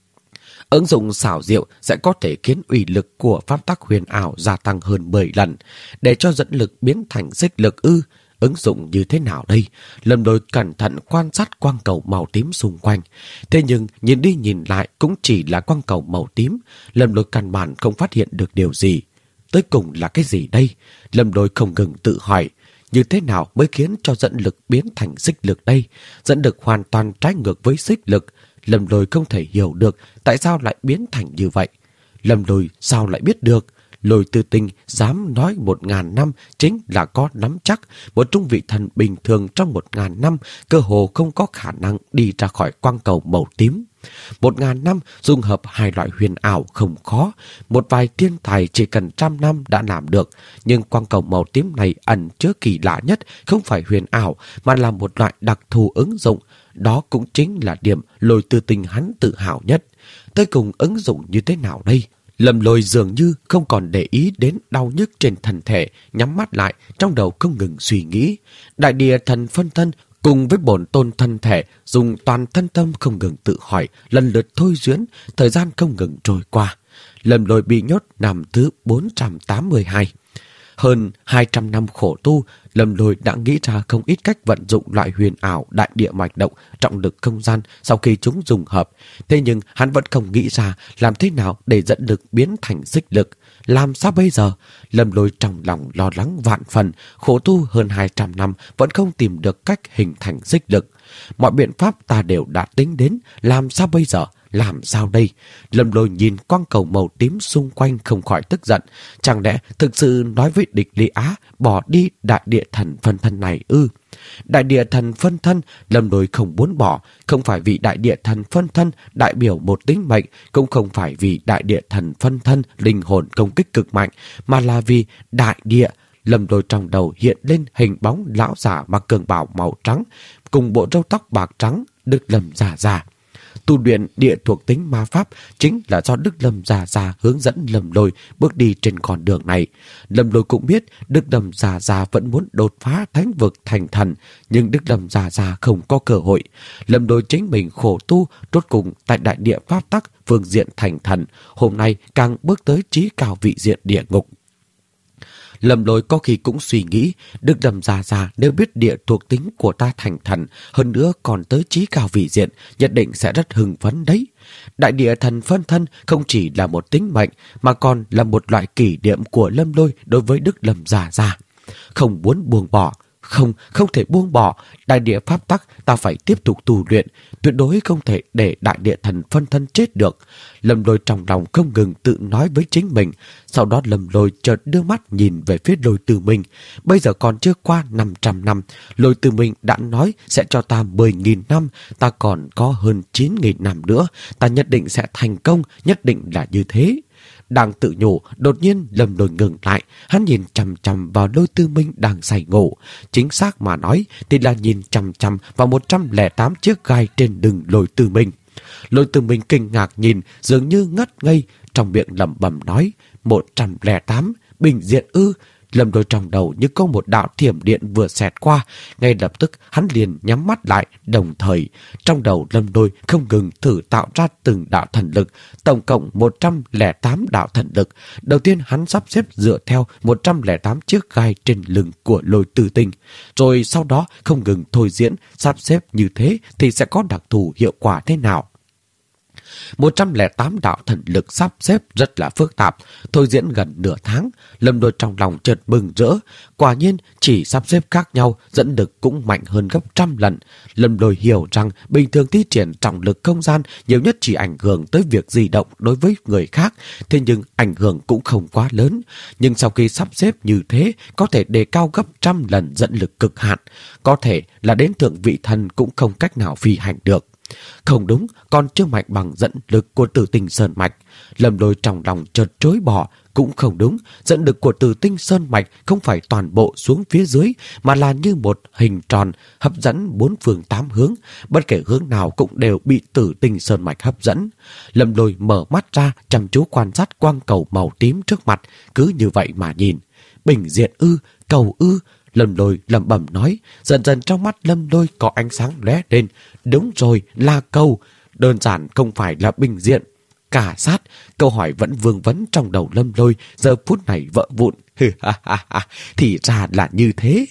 Ứng dụng xảo diệu sẽ có thể khiến uy lực của pháp tắc huyền ảo gia tăng hơn mười lần, để cho dẫn lực biến thành xích lực ư. Ứng dụng như thế nào đây? Lâm Lôi cẩn thận quan sát quang cầu màu tím xung quanh. Thế nhưng nhìn đi nhìn lại cũng chỉ là quang cầu màu tím. Lâm Lôi căn bản không phát hiện được điều gì. Tới cùng là cái gì đây? Lâm Lôi không ngừng tự hỏi. Như thế nào mới khiến cho dẫn lực biến thành xích lực đây? Dẫn lực hoàn toàn trái ngược với xích lực. Lâm Lôi không thể hiểu được tại sao lại biến thành như vậy. Lâm Lôi sao lại biết được? Lôi Tư Tinh dám nói một ngàn năm chính là có nắm chắc. Một trung vị thần bình thường trong một ngàn năm cơ hồ không có khả năng đi ra khỏi quang cầu màu tím. Một ngàn năm dung hợp hai loại huyền ảo không khó. Một vài thiên tài chỉ cần trăm năm đã làm được. Nhưng quang cầu màu tím này ẩn chứa kỳ lạ nhất không phải huyền ảo mà là một loại đặc thù ứng dụng. Đó cũng chính là điểm Lôi Tư Tinh hắn tự hào nhất. Tới cùng ứng dụng như thế nào đây? Lâm Lôi dường như không còn để ý đến đau nhức trên thân thể, nhắm mắt lại, trong đầu không ngừng suy nghĩ. Đại địa thần phân thân cùng với bổn tôn thân thể dùng toàn thân tâm không ngừng tự hỏi, lần lượt thôi duyễn, thời gian không ngừng trôi qua. Lâm Lôi bị nhốt năm thứ bốn trăm tám mươi hai. Hơn hai trăm năm khổ tu, Lâm Lôi đã nghĩ ra không ít cách vận dụng loại huyền ảo đại địa mạch động, trọng lực không gian sau khi chúng dùng hợp. Thế nhưng hắn vẫn không nghĩ ra làm thế nào để dẫn lực biến thành xích lực. Làm sao bây giờ? Lâm Lôi trong lòng lo lắng vạn phần, khổ tu hơn hai trăm năm vẫn không tìm được cách hình thành xích lực. Mọi biện pháp ta đều đã tính đến, làm sao bây giờ? Làm sao đây? Lâm Lôi nhìn quang cầu màu tím xung quanh không khỏi tức giận. Chẳng lẽ thực sự nói với địch Lý Á bỏ đi đại địa thần phân thân này ư? Đại địa thần phân thân Lâm Lôi không muốn bỏ, không phải vì đại địa thần phân thân đại biểu một tính mệnh, cũng không phải vì đại địa thần phân thân linh hồn công kích cực mạnh, mà là vì đại địa. Lâm Lôi trong đầu hiện lên hình bóng lão giả mặc cường bào màu trắng cùng bộ râu tóc bạc trắng, Đức Lâm già già. Tu luyện địa thuộc tính ma pháp chính là do Đức Lâm già già hướng dẫn Lâm Lôi bước đi trên con đường này. Lâm Lôi cũng biết Đức Lâm già già vẫn muốn đột phá thánh vực thành thần, nhưng Đức Lâm già già không có cơ hội. Lâm Lôi chính mình khổ tu, rốt cùng tại đại địa pháp tắc phương diện thành thần, hôm nay càng bước tới trí cao vị diện địa ngục. Lâm Lôi có khi cũng suy nghĩ, Đức Lâm già già nếu biết địa thuộc tính của ta thành thần, hơn nữa còn tới trí cao vị diện, nhất định sẽ rất hưng phấn đấy. Đại địa thần phân thân không chỉ là một tính mệnh, mà còn là một loại kỷ niệm của Lâm Lôi đối với Đức Lâm già già. Không muốn buông bỏ, không, không thể buông bỏ. Đại địa pháp tắc ta phải tiếp tục tu luyện, tuyệt đối không thể để đại địa thần phân thân chết được. Lâm Lôi trong lòng không ngừng tự nói với chính mình. Sau đó Lâm Lôi chợt đưa mắt nhìn về phía Lôi Tư Minh. Bây giờ còn chưa qua năm trăm năm, Lôi Tư Minh đã nói sẽ cho ta mười nghìn năm, ta còn có hơn chín nghìn năm nữa, ta nhất định sẽ thành công, nhất định là như thế. Đang tự nhủ, đột nhiên Lâm Lôi ngừng lại. Hắn nhìn chằm chằm vào Lôi Tư Minh đang say ngủ. Chính xác mà nói thì là nhìn chằm chằm vào một trăm lẻ tám chiếc gai trên lưng Lôi Tư Minh. Lôi Tư Minh kinh ngạc nhìn, dường như ngất ngây, trong miệng lẩm bẩm nói: một trăm lẻ tám, bình diện ư? Lâm Lôi trong đầu như có một đạo thiểm điện vừa xẹt qua, ngay lập tức hắn liền nhắm mắt lại, đồng thời trong đầu Lâm Lôi không ngừng thử tạo ra từng đạo thần lực, tổng cộng một trăm lẻ tám đạo thần lực. Đầu tiên hắn sắp xếp dựa theo một trăm lẻ tám chiếc gai trên lưng của Lôi Tư Tinh, rồi sau đó không ngừng thôi diễn sắp xếp như thế thì sẽ có đặc thù hiệu quả thế nào. một trăm lẻ tám đạo thần lực sắp xếp rất là phức tạp, thôi diễn gần nửa tháng. Lâm Lôi trong lòng chợt mừng rỡ, quả nhiên chỉ sắp xếp khác nhau, dẫn lực cũng mạnh hơn gấp trăm lần. Lâm Lôi hiểu rằng bình thường thi triển trọng lực không gian nhiều nhất chỉ ảnh hưởng tới việc di động đối với người khác, thế nhưng ảnh hưởng cũng không quá lớn. Nhưng sau khi sắp xếp như thế, có thể đề cao gấp trăm lần dẫn lực cực hạn, có thể là đến thượng vị thần cũng không cách nào phi hành được. Không đúng, còn chưa mạnh bằng dẫn lực của Tử Tinh Sơn Mạch. Lâm Lôi trong lòng chợt chối bỏ. Cũng không đúng, dẫn lực của Tử Tinh Sơn Mạch không phải toàn bộ xuống phía dưới, mà là như một hình tròn hấp dẫn bốn phương tám hướng, bất kể hướng nào cũng đều bị Tử Tinh Sơn Mạch hấp dẫn. Lâm Lôi mở mắt ra, chăm chú quan sát quang cầu màu tím trước mặt, cứ như vậy mà nhìn. Bình diện ư, cầu ư? Lâm Lôi lẩm bẩm nói. Dần dần trong mắt Lâm Lôi có ánh sáng lóe lên. Đúng rồi, là cầu. Đơn giản không phải là bình diện. Cả sát, câu hỏi vẫn vương vấn trong đầu Lâm Lôi, giờ phút này vỡ vụn. Thì ra là như thế.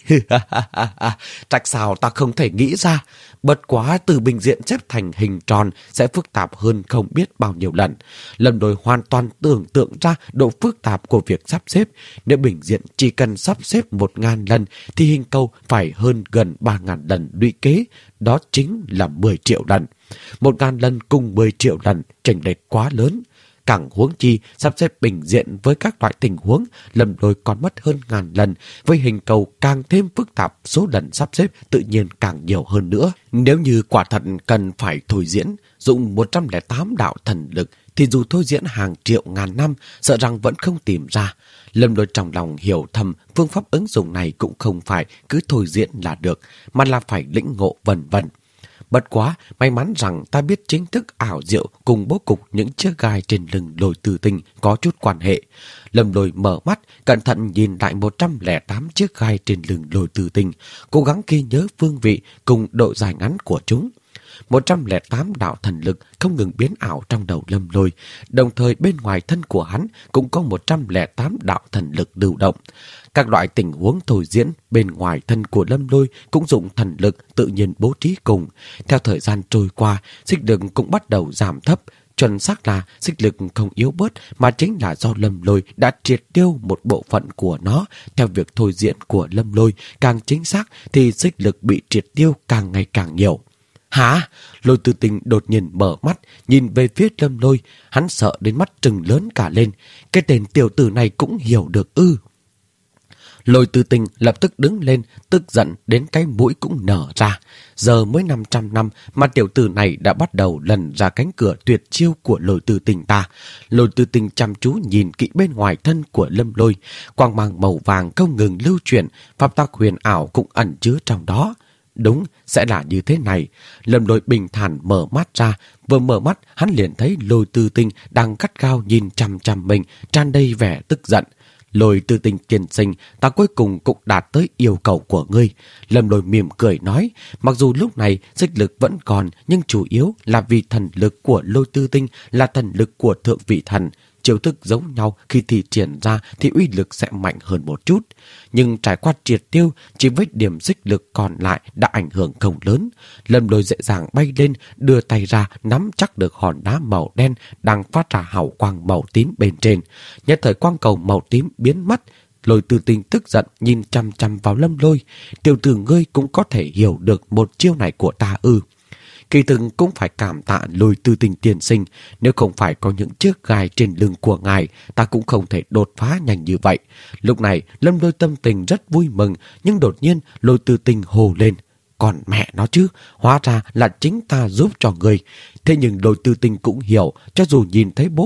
Tại sao ta không thể nghĩ ra? Bất quá từ bình diện xếp thành hình tròn sẽ phức tạp hơn không biết bao nhiêu lần. Lâm Lôi hoàn toàn tưởng tượng ra độ phức tạp của việc sắp xếp. Nếu bình diện chỉ cần sắp xếp một ngàn lần thì hình cầu phải hơn gần ba ngàn lần lũy kế. Đó chính là mười triệu lần. Một ngàn lần cùng mười triệu lần, chênh lệch quá lớn. Càng huống chi sắp xếp bình diện với các loại tình huống, Lâm Lôi còn mất hơn ngàn lần. Với hình cầu càng thêm phức tạp, số lần sắp xếp tự nhiên càng nhiều hơn nữa. Nếu như quả thật cần phải thôi diễn, dùng một trăm lẻ tám đạo thần lực, thì dù thôi diễn hàng triệu ngàn năm, sợ rằng vẫn không tìm ra. Lâm Lôi trong lòng hiểu thầm, phương pháp ứng dụng này cũng không phải cứ thôi diễn là được, mà là phải lĩnh ngộ vân vân. Bất quá, may mắn rằng ta biết chính thức ảo diệu cùng bố cục những chiếc gai trên lưng Lôi Tư Tinh có chút quan hệ. Lâm Lôi mở mắt, cẩn thận nhìn lại một trăm lẻ tám chiếc gai trên lưng Lôi Tư Tinh, cố gắng ghi nhớ phương vị cùng độ dài ngắn của chúng. một trăm lẻ tám đạo thần lực không ngừng biến ảo trong đầu Lâm Lôi, đồng thời bên ngoài thân của hắn cũng có một trăm lẻ tám đạo thần lực lưu động. Các loại tình huống thôi diễn bên ngoài thân của Lâm Lôi cũng dùng thần lực tự nhiên bố trí cùng. Theo thời gian trôi qua, xích lực cũng bắt đầu giảm thấp. Chuẩn xác là xích lực không yếu bớt, mà chính là do Lâm Lôi đã triệt tiêu một bộ phận của nó. Theo việc thôi diễn của Lâm Lôi càng chính xác thì xích lực bị triệt tiêu càng ngày càng nhiều. Hả? Lôi Tư Tinh đột nhiên mở mắt, nhìn về phía Lâm Lôi. Hắn sợ đến mắt trừng lớn cả lên. Cái tên tiểu tử này cũng hiểu được ư? Lôi Tư Tinh lập tức đứng lên, tức giận đến cái mũi cũng nở ra. Giờ mới năm trăm năm mà tiểu tử này đã bắt đầu lần ra cánh cửa tuyệt chiêu của Lôi Tư Tinh ta. Lôi Tư Tinh chăm chú nhìn kỹ bên ngoài thân của Lâm Lôi. Quang mang màu vàng không ngừng lưu chuyển, pháp tắc huyền ảo cũng ẩn chứa trong đó. Đúng, sẽ là như thế này. Lâm Lôi bình thản mở mắt ra. Vừa mở mắt, hắn liền thấy Lôi Tư Tinh đang gắt gao nhìn chằm chằm mình, tràn đầy vẻ tức giận. Lôi Tư Tinh tiên sinh, ta cuối cùng cũng đạt tới yêu cầu của ngươi. Lâm Lôi mỉm cười nói, mặc dù lúc này xích lực vẫn còn, nhưng chủ yếu là vì thần lực của Lôi Tư Tinh là thần lực của thượng vị thần. Chiêu thức giống nhau, khi thi triển ra thì uy lực sẽ mạnh hơn một chút. Nhưng trải qua triệt tiêu, chỉ với điểm xích lực còn lại đã ảnh hưởng không lớn. Lâm Lôi dễ dàng bay lên, đưa tay ra nắm chắc được hòn đá màu đen đang phát ra hào quang màu tím bên trên. Nhất thời quang cầu màu tím biến mất. Lôi Tư Tinh tức giận nhìn chăm chăm vào Lâm Lôi. Tiểu tử ngươi cũng có thể hiểu được một chiêu này của ta ư? Kỳ thực cũng phải cảm tạ Lôi Tư Tinh tiên sinh, nếu không phải có những chiếc gai trên lưng của ngài, ta cũng không thể đột phá nhanh như vậy. Lúc này, Lâm Lôi tâm tình rất vui mừng, nhưng đột nhiên Lôi Tư Tinh hồ lên. Còn mẹ nó chứ, hóa ra là chính ta giúp cho người. Thế nhưng Lôi Tư Tinh cũng hiểu, cho dù nhìn thấy bố cục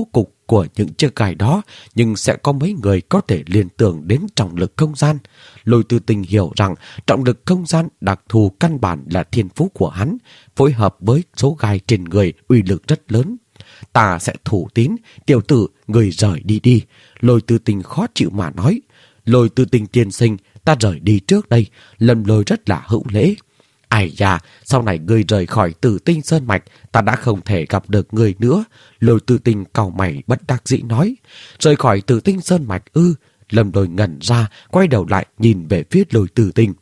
của những chiếc gai đó, nhưng sẽ có mấy người có thể liên tưởng đến trọng lực không gian. Lôi Tư Tình hiểu rằng trọng lực không gian đặc thù căn bản là thiên phú của hắn, phối hợp với số gai trên người uy lực rất lớn. Ta sẽ thủ tín, tiểu tử, người rời đi đi. Lôi Tư Tình khó chịu mà nói. Lôi Tư Tình tiên sinh, ta rời đi trước đây. Lâm Lôi rất là hữu lễ. Ai da, sau này ngươi rời khỏi Tử Tinh Sơn Mạch, ta đã không thể gặp được ngươi nữa. Lôi Tư Tình cau mày bất đắc dĩ nói. Rời khỏi Tử Tinh Sơn Mạch ư? Lâm Lôi ngẩn ra, quay đầu lại nhìn về phía Lôi Tư Tình.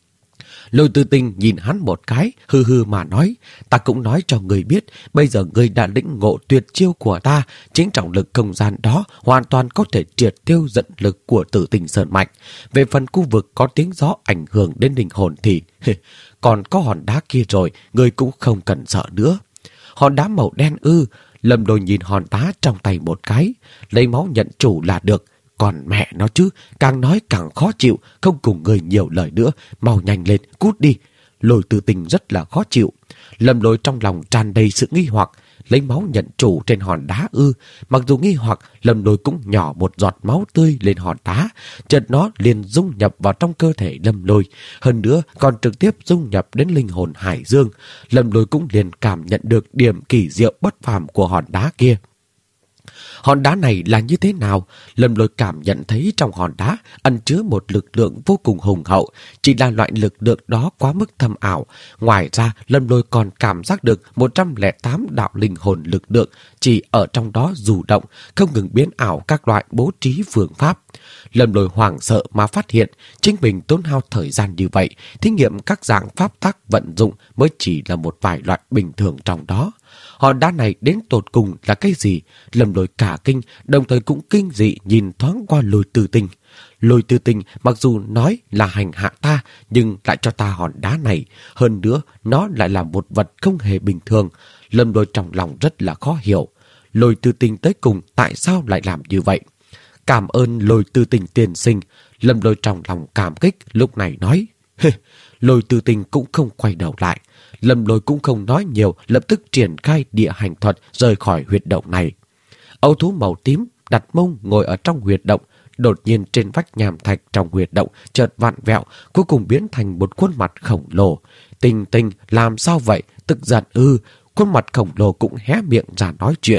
Lôi Tư Tình nhìn hắn một cái, hư hư mà nói, ta cũng nói cho người biết, bây giờ người đã lĩnh ngộ tuyệt chiêu của ta, chính trọng lực không gian đó hoàn toàn có thể triệt tiêu dẫn lực của Tử Tinh Sơn Mạch. Về phần khu vực có tiếng gió ảnh hưởng đến linh hồn thì, còn có hòn đá kia rồi, người cũng không cần sợ nữa. Hòn đá màu đen ư? Lâm Lôi nhìn hòn đá trong tay một cái, lấy máu nhận chủ là được. Còn mẹ nó chứ, càng nói càng khó chịu, không cùng người nhiều lời nữa, mau nhanh lên, cút đi. Lôi Tư Tình rất là khó chịu. Lâm Lôi trong lòng tràn đầy sự nghi hoặc, lấy máu nhận chủ trên hòn đá ư? Mặc dù nghi hoặc, Lâm Lôi cũng nhỏ một giọt máu tươi lên hòn đá, chợt nó liền dung nhập vào trong cơ thể Lâm Lôi, hơn nữa còn trực tiếp dung nhập đến linh hồn Hải Dương. Lâm Lôi cũng liền cảm nhận được điểm kỳ diệu bất phàm của hòn đá kia. Hòn đá này là như thế nào? Lâm Lôi cảm nhận thấy trong hòn đá ẩn chứa một lực lượng vô cùng hùng hậu, chỉ là loại lực lượng đó quá mức thâm ảo. Ngoài ra, Lâm Lôi còn cảm giác được một trăm lẻ tám đạo linh hồn lực lượng chỉ ở trong đó du động, không ngừng biến ảo các loại bố trí phương pháp. Lâm Lôi hoảng sợ mà phát hiện chính mình tốn hao thời gian như vậy, thí nghiệm các dạng pháp tắc vận dụng mới chỉ là một vài loại bình thường trong đó. Hòn đá này đến tột cùng là cái gì? Lâm Lôi cả kinh, đồng thời cũng kinh dị nhìn thoáng qua Lôi Tư Tình. Lôi Tư Tình mặc dù nói là hành hạ ta, nhưng lại cho ta hòn đá này. Hơn nữa, nó lại là một vật không hề bình thường. Lâm Lôi trong lòng rất là khó hiểu. Lôi Tư Tình tới cùng tại sao lại làm như vậy? Cảm ơn Lôi Tư Tình tiền sinh. Lâm Lôi trong lòng cảm kích, lúc này nói. Lôi Tư Tình cũng không quay đầu lại. Lâm Lôi cũng không nói nhiều, lập tức triển khai địa hành thuật rời khỏi huyệt động này. Âu thú màu tím đặt mông ngồi ở trong huyệt động, đột nhiên trên vách nhàm thạch trong huyệt động chợt vặn vẹo, cuối cùng biến thành một khuôn mặt khổng lồ. Tình Tình làm sao vậy? Tức giận ư? Khuôn mặt khổng lồ cũng hé miệng ra nói chuyện.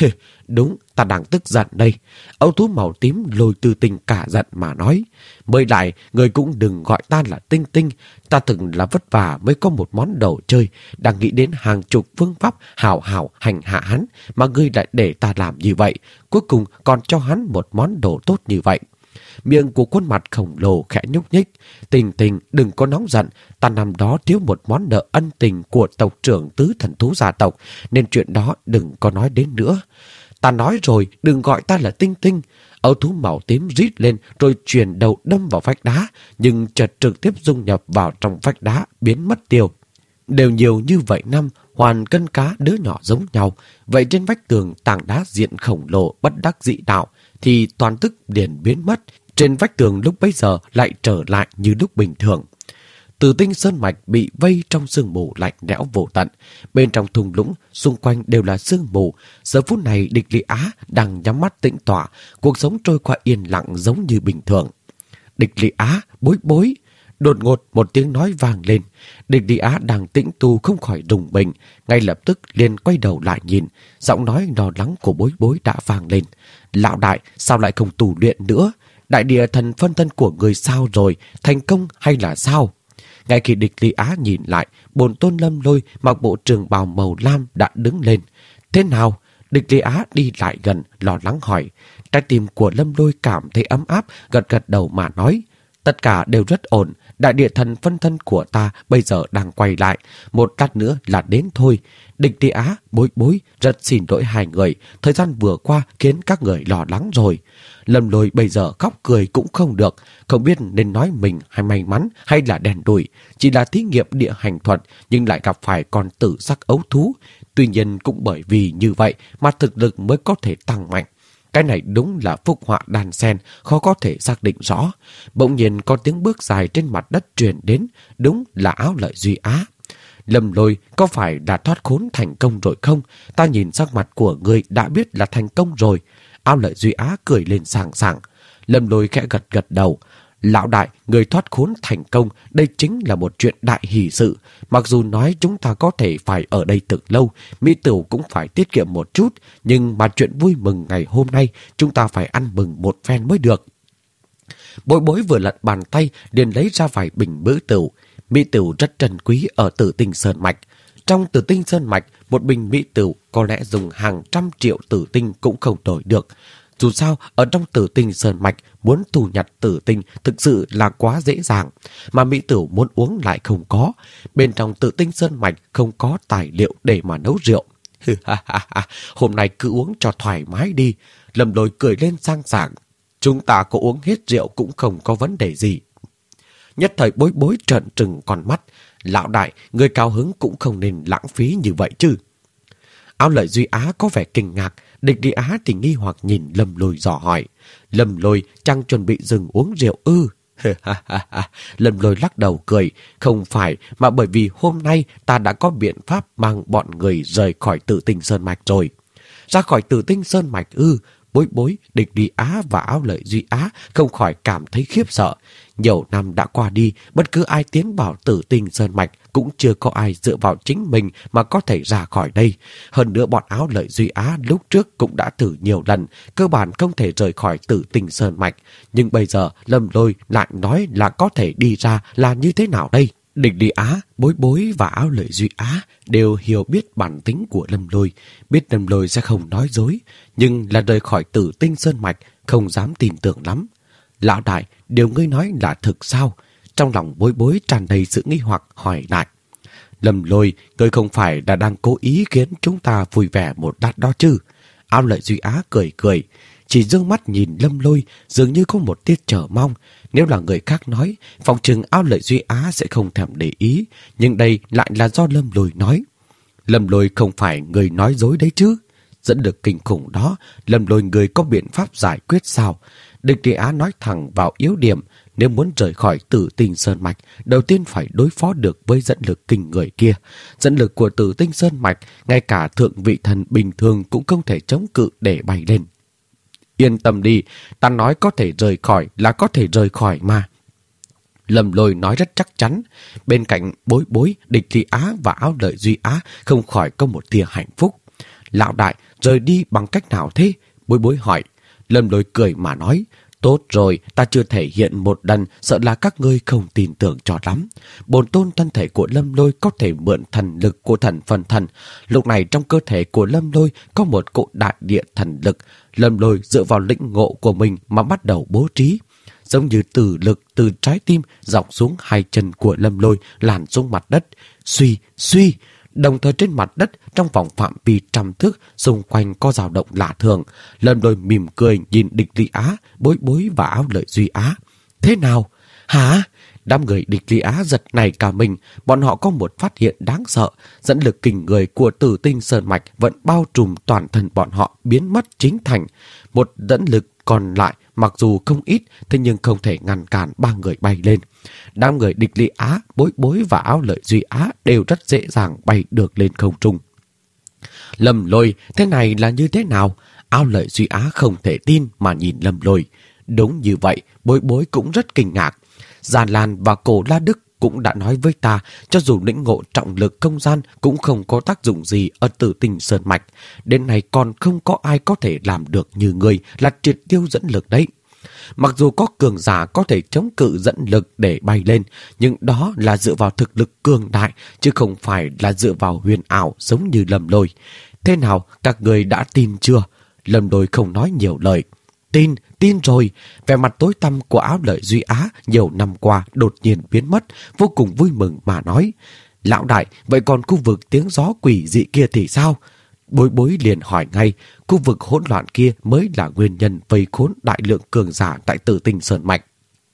Đúng, ta đang tức giận đây. Âu thú màu tím Lôi Tư Tình cả giận mà nói. Mới lại, người cũng đừng gọi ta là Tinh Tinh. Ta từng là vất vả mới có một món đồ chơi, đang nghĩ đến hàng chục phương pháp hảo hảo hành hạ hắn, mà ngươi lại để ta làm như vậy, cuối cùng còn cho hắn một món đồ tốt như vậy. Miệng của khuôn mặt khổng lồ khẽ nhúc nhích. Tình Tình, đừng có nóng giận, ta năm đó thiếu một món nợ ân tình của tộc trưởng tứ thần thú gia tộc, nên chuyện đó đừng có nói đến nữa. Ta nói rồi, đừng gọi ta là Tinh Tinh. Âu thú màu tím rít lên rồi chuyển đầu đâm vào vách đá, nhưng chợt trực tiếp dung nhập vào trong vách đá, biến mất tiêu. Đều nhiều như vậy năm, hoàn cân cá đứa nhỏ giống nhau. Vậy trên vách tường tảng đá diện khổng lồ bất đắc dĩ đạo thì toàn tức liền biến mất. Trên vách tường lúc bấy giờ lại trở lại như lúc bình thường. Tử Tinh Sơn Mạch bị vây trong sương mù lạnh lẽo vô tận. Bên trong thung lũng, xung quanh đều là sương mù. Giờ phút này Địch Lý Á đang nhắm mắt tĩnh tọa, cuộc sống trôi qua yên lặng giống như bình thường. Địch Lý Á, bối bối. Đột ngột một tiếng nói vang lên. Địch Lý Á đang tĩnh tu không khỏi rùng mình, ngay lập tức liền quay đầu lại nhìn. Giọng nói lo lắng của bối bối đã vang lên. Lão đại, sao lại không tu luyện nữa? Đại địa thần phân thân của người sao rồi, thành công hay là sao? Ngay khi Địch Lý Á nhìn lại, bổn tôn Lâm Lôi mặc bộ trường bào màu lam đã đứng lên. Thế nào? Địch Lý Á đi lại gần, lo lắng hỏi. Trái tim của Lâm Lôi cảm thấy ấm áp, gật gật đầu mà nói. Tất cả đều rất ổn, đại địa thần phân thân của ta bây giờ đang quay lại, một lát nữa là đến thôi. Địch Lý Á, bối bối, rất xin lỗi hai người, thời gian vừa qua khiến các người lo lắng rồi. Lâm Lôi bây giờ khóc cười cũng không được, không biết nên nói mình hay may mắn hay là đèn đủi. Chỉ là thí nghiệm địa hành thuật nhưng lại gặp phải con tử sắc ấu thú. Tuy nhiên cũng bởi vì như vậy mà thực lực mới có thể tăng mạnh. Cái này đúng là phúc họa đan xen, khó có thể xác định rõ. Bỗng nhiên có tiếng bước dài trên mặt đất truyền đến, đúng là Áo Lợi Duy Á. Lâm Lôi, có phải đã thoát khốn thành công rồi không? Ta nhìn sắc mặt của ngươi đã biết là thành công rồi. Ao Lợi Duy Á cười lên sảng sảng. Lâm Lôi khẽ gật gật đầu. Lão đại, người thoát khốn thành công, đây chính là một chuyện đại hỷ sự. Mặc dù nói chúng ta có thể phải ở đây thực lâu, Mỹ Tửu cũng phải tiết kiệm một chút, nhưng mà chuyện vui mừng ngày hôm nay, chúng ta phải ăn mừng một phen mới được. Bối Bối vừa lật bàn tay, liền lấy ra vài bình Mỹ Tửu. Mỹ Tửu rất trân quý ở Tử Tinh Sơn Mạch. Trong Tử Tinh Sơn Mạch, một bình Mỹ Tửu có lẽ dùng hàng trăm triệu tử tinh cũng không đổi được. Dù sao, ở trong Tử Tinh Sơn Mạch, muốn thu nhặt tử tinh thực sự là quá dễ dàng, mà Mỹ Tửu muốn uống lại không có. Bên trong Tử Tinh Sơn Mạch không có tài liệu để mà nấu rượu. Hôm nay cứ uống cho thoải mái đi. Lâm Lôi cười lên sang sảng. Chúng ta có uống hết rượu cũng không có vấn đề gì. Nhất thời Bối Bối trợn trừng con mắt. Lão đại, người cao hứng cũng không nên lãng phí như vậy chứ. Ao Lợi Duy Á có vẻ kinh ngạc. Địch Đi Á thì nghi hoặc nhìn Lâm Lôi dò hỏi. Lâm Lôi chẳng chuẩn bị dừng uống rượu ư? Lâm Lôi lắc đầu cười. Không phải, mà bởi vì hôm nay ta đã có biện pháp mang bọn người rời khỏi Tử Tinh Sơn Mạch rồi. Ra khỏi Tử Tinh Sơn Mạch ư? Bối Bối, Địch Đi Á và Ao Lợi Duy Á không khỏi cảm thấy khiếp sợ. Nhiều năm đã qua đi, bất cứ ai tiến vào Tử Tinh Sơn Mạch cũng chưa có ai dựa vào chính mình mà có thể ra khỏi đây. Hơn nữa bọn Ao Lợi Duy Á lúc trước cũng đã thử nhiều lần, cơ bản không thể rời khỏi Tử Tinh Sơn Mạch. Nhưng bây giờ Lâm Lôi lại nói là có thể đi ra là như thế nào đây? Địch Đi Á, Bối Bối và Ao Lợi Duy Á đều hiểu biết bản tính của Lâm Lôi, biết Lâm Lôi sẽ không nói dối, nhưng là rời khỏi Tử Tinh Sơn Mạch không dám tin tưởng lắm. Lão đại, điều ngươi nói là thực sao? Trong lòng Bối Bối tràn đầy sự nghi hoặc hỏi lại. Lâm Lôi, ngươi không phải là đang cố ý khiến chúng ta vui vẻ một lát đó chứ? Ao Lợi Duy Á cười cười, chỉ dương mắt nhìn Lâm Lôi, dường như có một tia chờ mong. Nếu là người khác nói, phòng trừng Ao Lợi Duy Á sẽ không thèm để ý, nhưng đây lại là do Lâm Lôi nói. Lâm Lôi không phải người nói dối đấy chứ? Dẫn được kinh khủng đó, Lâm Lôi người có biện pháp giải quyết sao? Địch Đi Á nói thẳng vào yếu điểm. Nếu muốn rời khỏi Tử Tinh Sơn Mạch, đầu tiên phải đối phó được với dẫn lực kinh người kia. Dẫn lực của Tử Tinh Sơn Mạch, ngay cả thượng vị thần bình thường cũng không thể chống cự để bay lên. Yên tâm đi, ta nói có thể rời khỏi là có thể rời khỏi mà. Lâm Lôi nói rất chắc chắn. Bên cạnh Bối Bối, Địch Đi Á và Ao Lợi Duy Á không khỏi có một tia hạnh phúc. Lão đại, rời đi bằng cách nào thế? Bối Bối hỏi. Lâm Lôi cười mà nói. Tốt rồi, ta chưa thể hiện một lần, sợ là các ngươi không tin tưởng cho lắm. Bổn tôn thân thể của Lâm Lôi có thể mượn thần lực của thần phân thần. Lúc này trong cơ thể của Lâm Lôi có một cỗ đại địa thần lực. Lâm Lôi dựa vào lĩnh ngộ của mình mà bắt đầu bố trí. Giống như từ lực từ trái tim dọc xuống hai chân của Lâm Lôi làn xuống mặt đất. Suy, suy. Đồng thời trên mặt đất trong vòng phạm vi trăm thước xung quanh có dao động lạ thường. Lâm Lôi mỉm cười nhìn Địch Đi Á, Bối Bối và Ao Lợi Duy Á. Thế nào? Hả? Đám người Địch Đi Á giật nảy cả mình. Bọn họ có một phát hiện đáng sợ. Dẫn lực kinh người của Tử Tinh Sơn Mạch vẫn bao trùm toàn thân bọn họ biến mất chính thành. Một dẫn lực còn lại mặc dù không ít, thế nhưng không thể ngăn cản ba người bay lên. Đám người Địch Đi Á, Bối Bối và Ao Lợi Duy Á đều rất dễ dàng bay được lên không trung. Lâm Lôi, thế này là như thế nào? Ao Lợi Duy Á không thể tin mà nhìn Lâm Lôi. Đúng như vậy, Bối Bối cũng rất kinh ngạc. Già Lan và Cổ La Đức cũng đã nói với ta, cho dù lĩnh ngộ trọng lực không gian cũng không có tác dụng gì ở Tử Tinh Sơn Mạch. Đến nay còn không có ai có thể làm được như người là triệt tiêu dẫn lực đấy. Mặc dù có cường giả có thể chống cự dẫn lực để bay lên, nhưng đó là dựa vào thực lực cường đại, chứ không phải là dựa vào huyền ảo giống như Lâm Lôi. Thế nào, các người đã tin chưa? Lâm Lôi không nói nhiều lời. Tin, tin rồi. Vẻ mặt tối tăm của Ao Lợi Duy Á nhiều năm qua đột nhiên biến mất, vô cùng vui mừng mà nói. Lão đại, vậy còn khu vực tiếng gió quỷ dị kia thì sao? Bối Bối liền hỏi ngay, khu vực hỗn loạn kia mới là nguyên nhân vây khốn đại lượng cường giả tại Tử Tinh Sơn Mạch.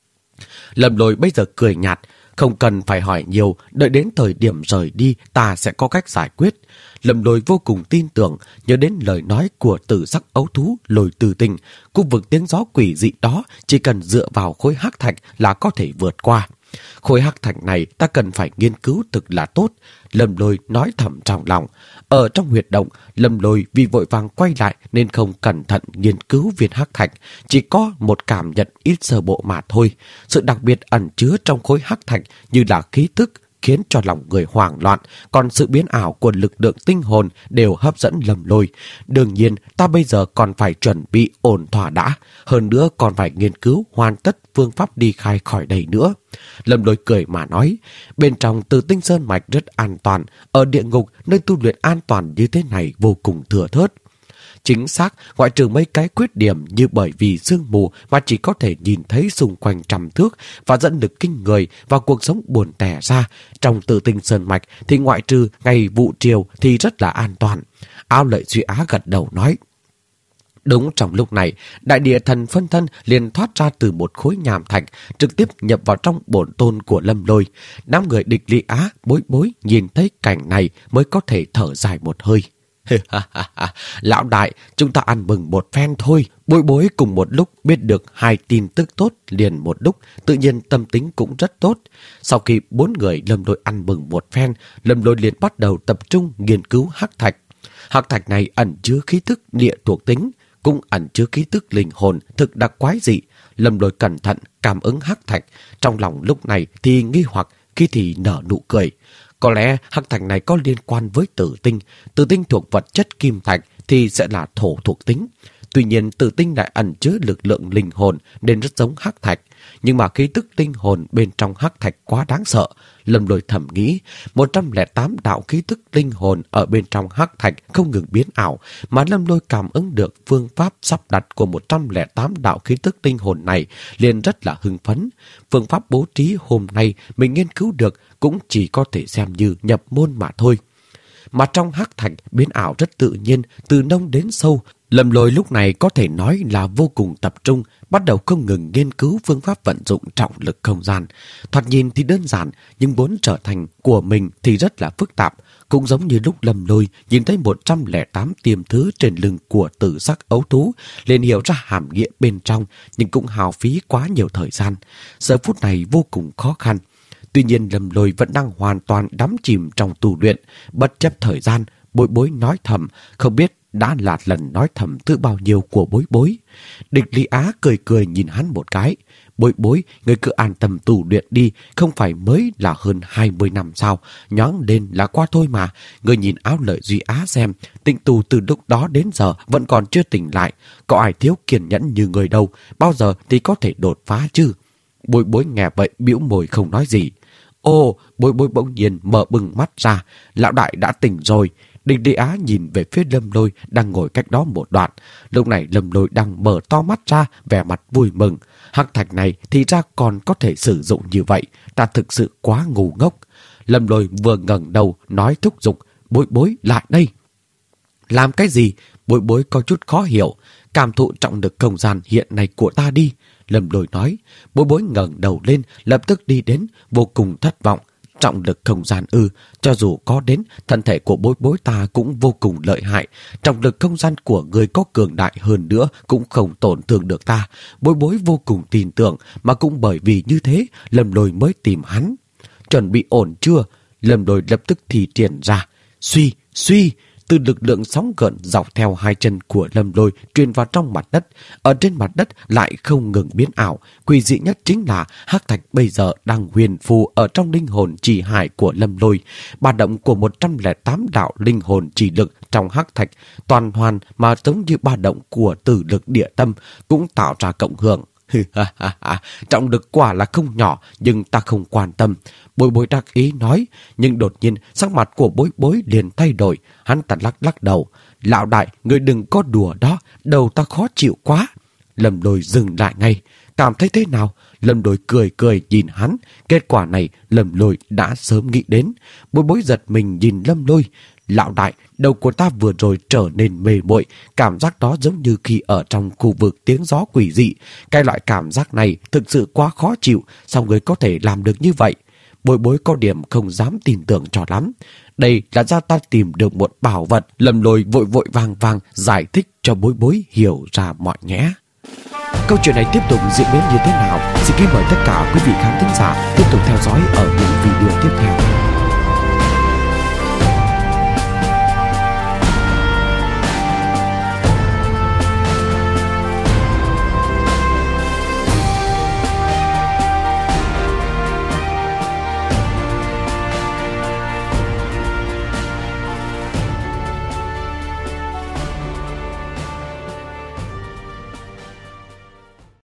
Lâm Lôi bây giờ cười nhạt, không cần phải hỏi nhiều, đợi đến thời điểm rời đi ta sẽ có cách giải quyết. Lâm Lôi vô cùng tin tưởng, nhớ đến lời nói của Tử Sắc Ấu Thú Lôi Tử Tinh, khu vực tiếng gió quỷ dị đó chỉ cần dựa vào khối hắc thạch là có thể vượt qua. Khối hắc thạch này ta cần phải nghiên cứu thực là tốt, Lâm Lôi nói thầm trong lòng. Ở trong huyệt động, Lâm Lôi vì vội vàng quay lại nên không cẩn thận nghiên cứu viên hắc thạch, chỉ có một cảm nhận ít sơ bộ mà thôi. Sự đặc biệt ẩn chứa trong khối hắc thạch như là khí tức khiến cho lòng người hoảng loạn, còn sự biến ảo của lực lượng tinh hồn đều hấp dẫn Lâm Lôi. Đương nhiên, ta bây giờ còn phải chuẩn bị ổn thỏa đã, hơn nữa còn phải nghiên cứu hoàn tất phương pháp đi khai khỏi đây nữa. Lâm Lôi cười mà nói, bên trong Tử Tinh Sơn Mạch rất an toàn, ở địa ngục nơi tu luyện an toàn như thế này vô cùng thừa thớt. Chính xác, ngoại trừ mấy cái khuyết điểm như bởi vì sương mù mà chỉ có thể nhìn thấy xung quanh trăm thước và dẫn lực kinh người và cuộc sống buồn tẻ ra, trong Tử Tinh Sơn Mạch thì ngoại trừ ngày vụ triều thì rất là an toàn. Ao Lợi Duy Á gật đầu nói. Đúng trong lúc này, đại địa thần phân thân liền thoát ra từ một khối nhàm thạch, trực tiếp nhập vào trong bổn tôn của Lâm Lôi. Đám người Địch Ly Á bối bối nhìn thấy cảnh này mới có thể thở dài một hơi. Lão đại, chúng ta ăn mừng một phen thôi. Bối bối cùng một lúc biết được hai tin tức tốt liền một lúc, tự nhiên tâm tính cũng rất tốt. Sau khi bốn người Lâm Lôi ăn mừng một phen, Lâm Lôi liền bắt đầu tập trung nghiên cứu hắc thạch. Hắc thạch này ẩn chứa khí tức địa thuộc tính, cũng ẩn chứa khí tức linh hồn thực đặc quái dị. Lâm Lôi cẩn thận cảm ứng hắc thạch, trong lòng lúc này thì nghi hoặc, khi thì nở nụ cười. Có lẽ hắc thạch này có liên quan với tử tinh. Tử tinh thuộc vật chất kim thạch thì sẽ là thổ thuộc tính. Tuy nhiên tử tinh lại ẩn chứa lực lượng linh hồn nên rất giống hắc thạch. Nhưng mà khí tức linh hồn bên trong hắc thạch quá đáng sợ. Lâm Lôi thầm nghĩ, một trăm lẻ tám đạo khí tức linh hồn ở bên trong hắc thạch không ngừng biến ảo, mà Lâm Lôi cảm ứng được phương pháp sắp đặt của một trăm lẻ tám đạo khí tức linh hồn này liền rất là hưng phấn. Phương pháp bố trí hôm nay mình nghiên cứu được cũng chỉ có thể xem như nhập môn mà thôi. Mà trong hắc thạch biến ảo rất tự nhiên, từ nông đến sâu. Lâm Lôi lúc này có thể nói là vô cùng tập trung, bắt đầu không ngừng nghiên cứu phương pháp vận dụng trọng lực không gian. Thoạt nhìn thì đơn giản, nhưng muốn trở thành của mình thì rất là phức tạp. Cũng giống như lúc Lâm Lôi nhìn thấy một trăm lẻ tám tiềm thứ trên lưng của tử sắc ấu thú, liền hiểu ra hàm nghĩa bên trong, nhưng cũng hao phí quá nhiều thời gian. Giờ phút này vô cùng khó khăn. Tuy nhiên Lâm Lôi vẫn đang hoàn toàn đắm chìm trong tu luyện, bất chấp thời gian. Bối bối nói thầm, không biết đã là lần nói thầm thứ bao nhiêu của bối bối. Địch Ly Á cười cười nhìn hắn một cái. Bối bối, người cứ an tâm tu luyện đi, không phải mới là hơn hai mươi năm sao, nhoáng lên là qua thôi mà. Người nhìn Áo Lợi Duy Á xem, tịnh tu từ lúc đó đến giờ vẫn còn chưa tỉnh lại. Có ai thiếu kiên nhẫn như người đâu, bao giờ thì có thể đột phá chứ. Bối bối nghe vậy bĩu môi không nói gì. Ô, bối bối bỗng nhiên mở bừng mắt ra, lão đại đã tỉnh rồi. Địch Ly Á nhìn về phía Lâm Lôi đang ngồi cách đó một đoạn. Lúc này Lâm Lôi đang mở to mắt ra, vẻ mặt vui mừng. Hắc thạch này thì ra còn có thể sử dụng như vậy, ta thực sự quá ngu ngốc. Lâm Lôi vừa ngẩng đầu nói thúc giục, bối bối lại đây. Làm cái gì? Bối bối có chút khó hiểu. Cảm thụ trọng lực không gian hiện nay của ta đi. Lâm Lôi nói. Bối bối ngẩng đầu lên, lập tức đi đến, vô cùng thất vọng. Trọng lực không gian ư, cho dù có đến, thân thể của bối bối ta cũng vô cùng lợi hại. Trọng lực không gian của người có cường đại hơn nữa cũng không tổn thương được ta. Bối bối vô cùng tin tưởng, mà cũng bởi vì như thế, Lâm Lôi mới tìm hắn. Chuẩn bị ổn chưa? Lâm Lôi lập tức thì triển ra. Suy, suy, từ lực lượng sóng gợn dọc theo hai chân của Lâm Lôi truyền vào trong mặt đất. Ở trên mặt đất lại không ngừng biến ảo. Quỷ dị nhất chính là hắc thạch bây giờ đang huyền phù ở trong linh hồn chỉ hải của Lâm Lôi. Ba động của một trăm lẻ tám đạo linh hồn chỉ lực trong hắc thạch toàn hoàn mà giống như ba động của tử lực địa tâm cũng tạo ra cộng hưởng. Trọng lực quả là không nhỏ, nhưng ta không quan tâm. Bối bối đắc ý nói, nhưng đột nhiên sắc mặt của bối bối liền thay đổi. Hắn ta lắc lắc đầu. Lão đại, người đừng có đùa đó, đầu ta khó chịu quá. Lâm Lôi dừng lại ngay. Cảm thấy thế nào? Lâm Lôi cười cười nhìn hắn. Kết quả này Lâm Lôi đã sớm nghĩ đến. Bối bối giật mình nhìn Lâm Lôi. Lão đại, đầu của ta vừa rồi trở nên mê muội, cảm giác đó giống như khi ở trong khu vực tiếng gió quỷ dị. Cái loại cảm giác này thực sự quá khó chịu, sao người có thể làm được như vậy? Bối bối có điểm không dám tin tưởng cho lắm. Đây là do ta tìm được một bảo vật. Lâm Lôi vội vội vàng vàng giải thích cho bối bối hiểu ra mọi nhẽ. câu chuyện này tiếp tục diễn biến như thế nào? Xin kính mời tất cả quý vị khán thính giả tiếp tục theo dõi ở những video tiếp theo.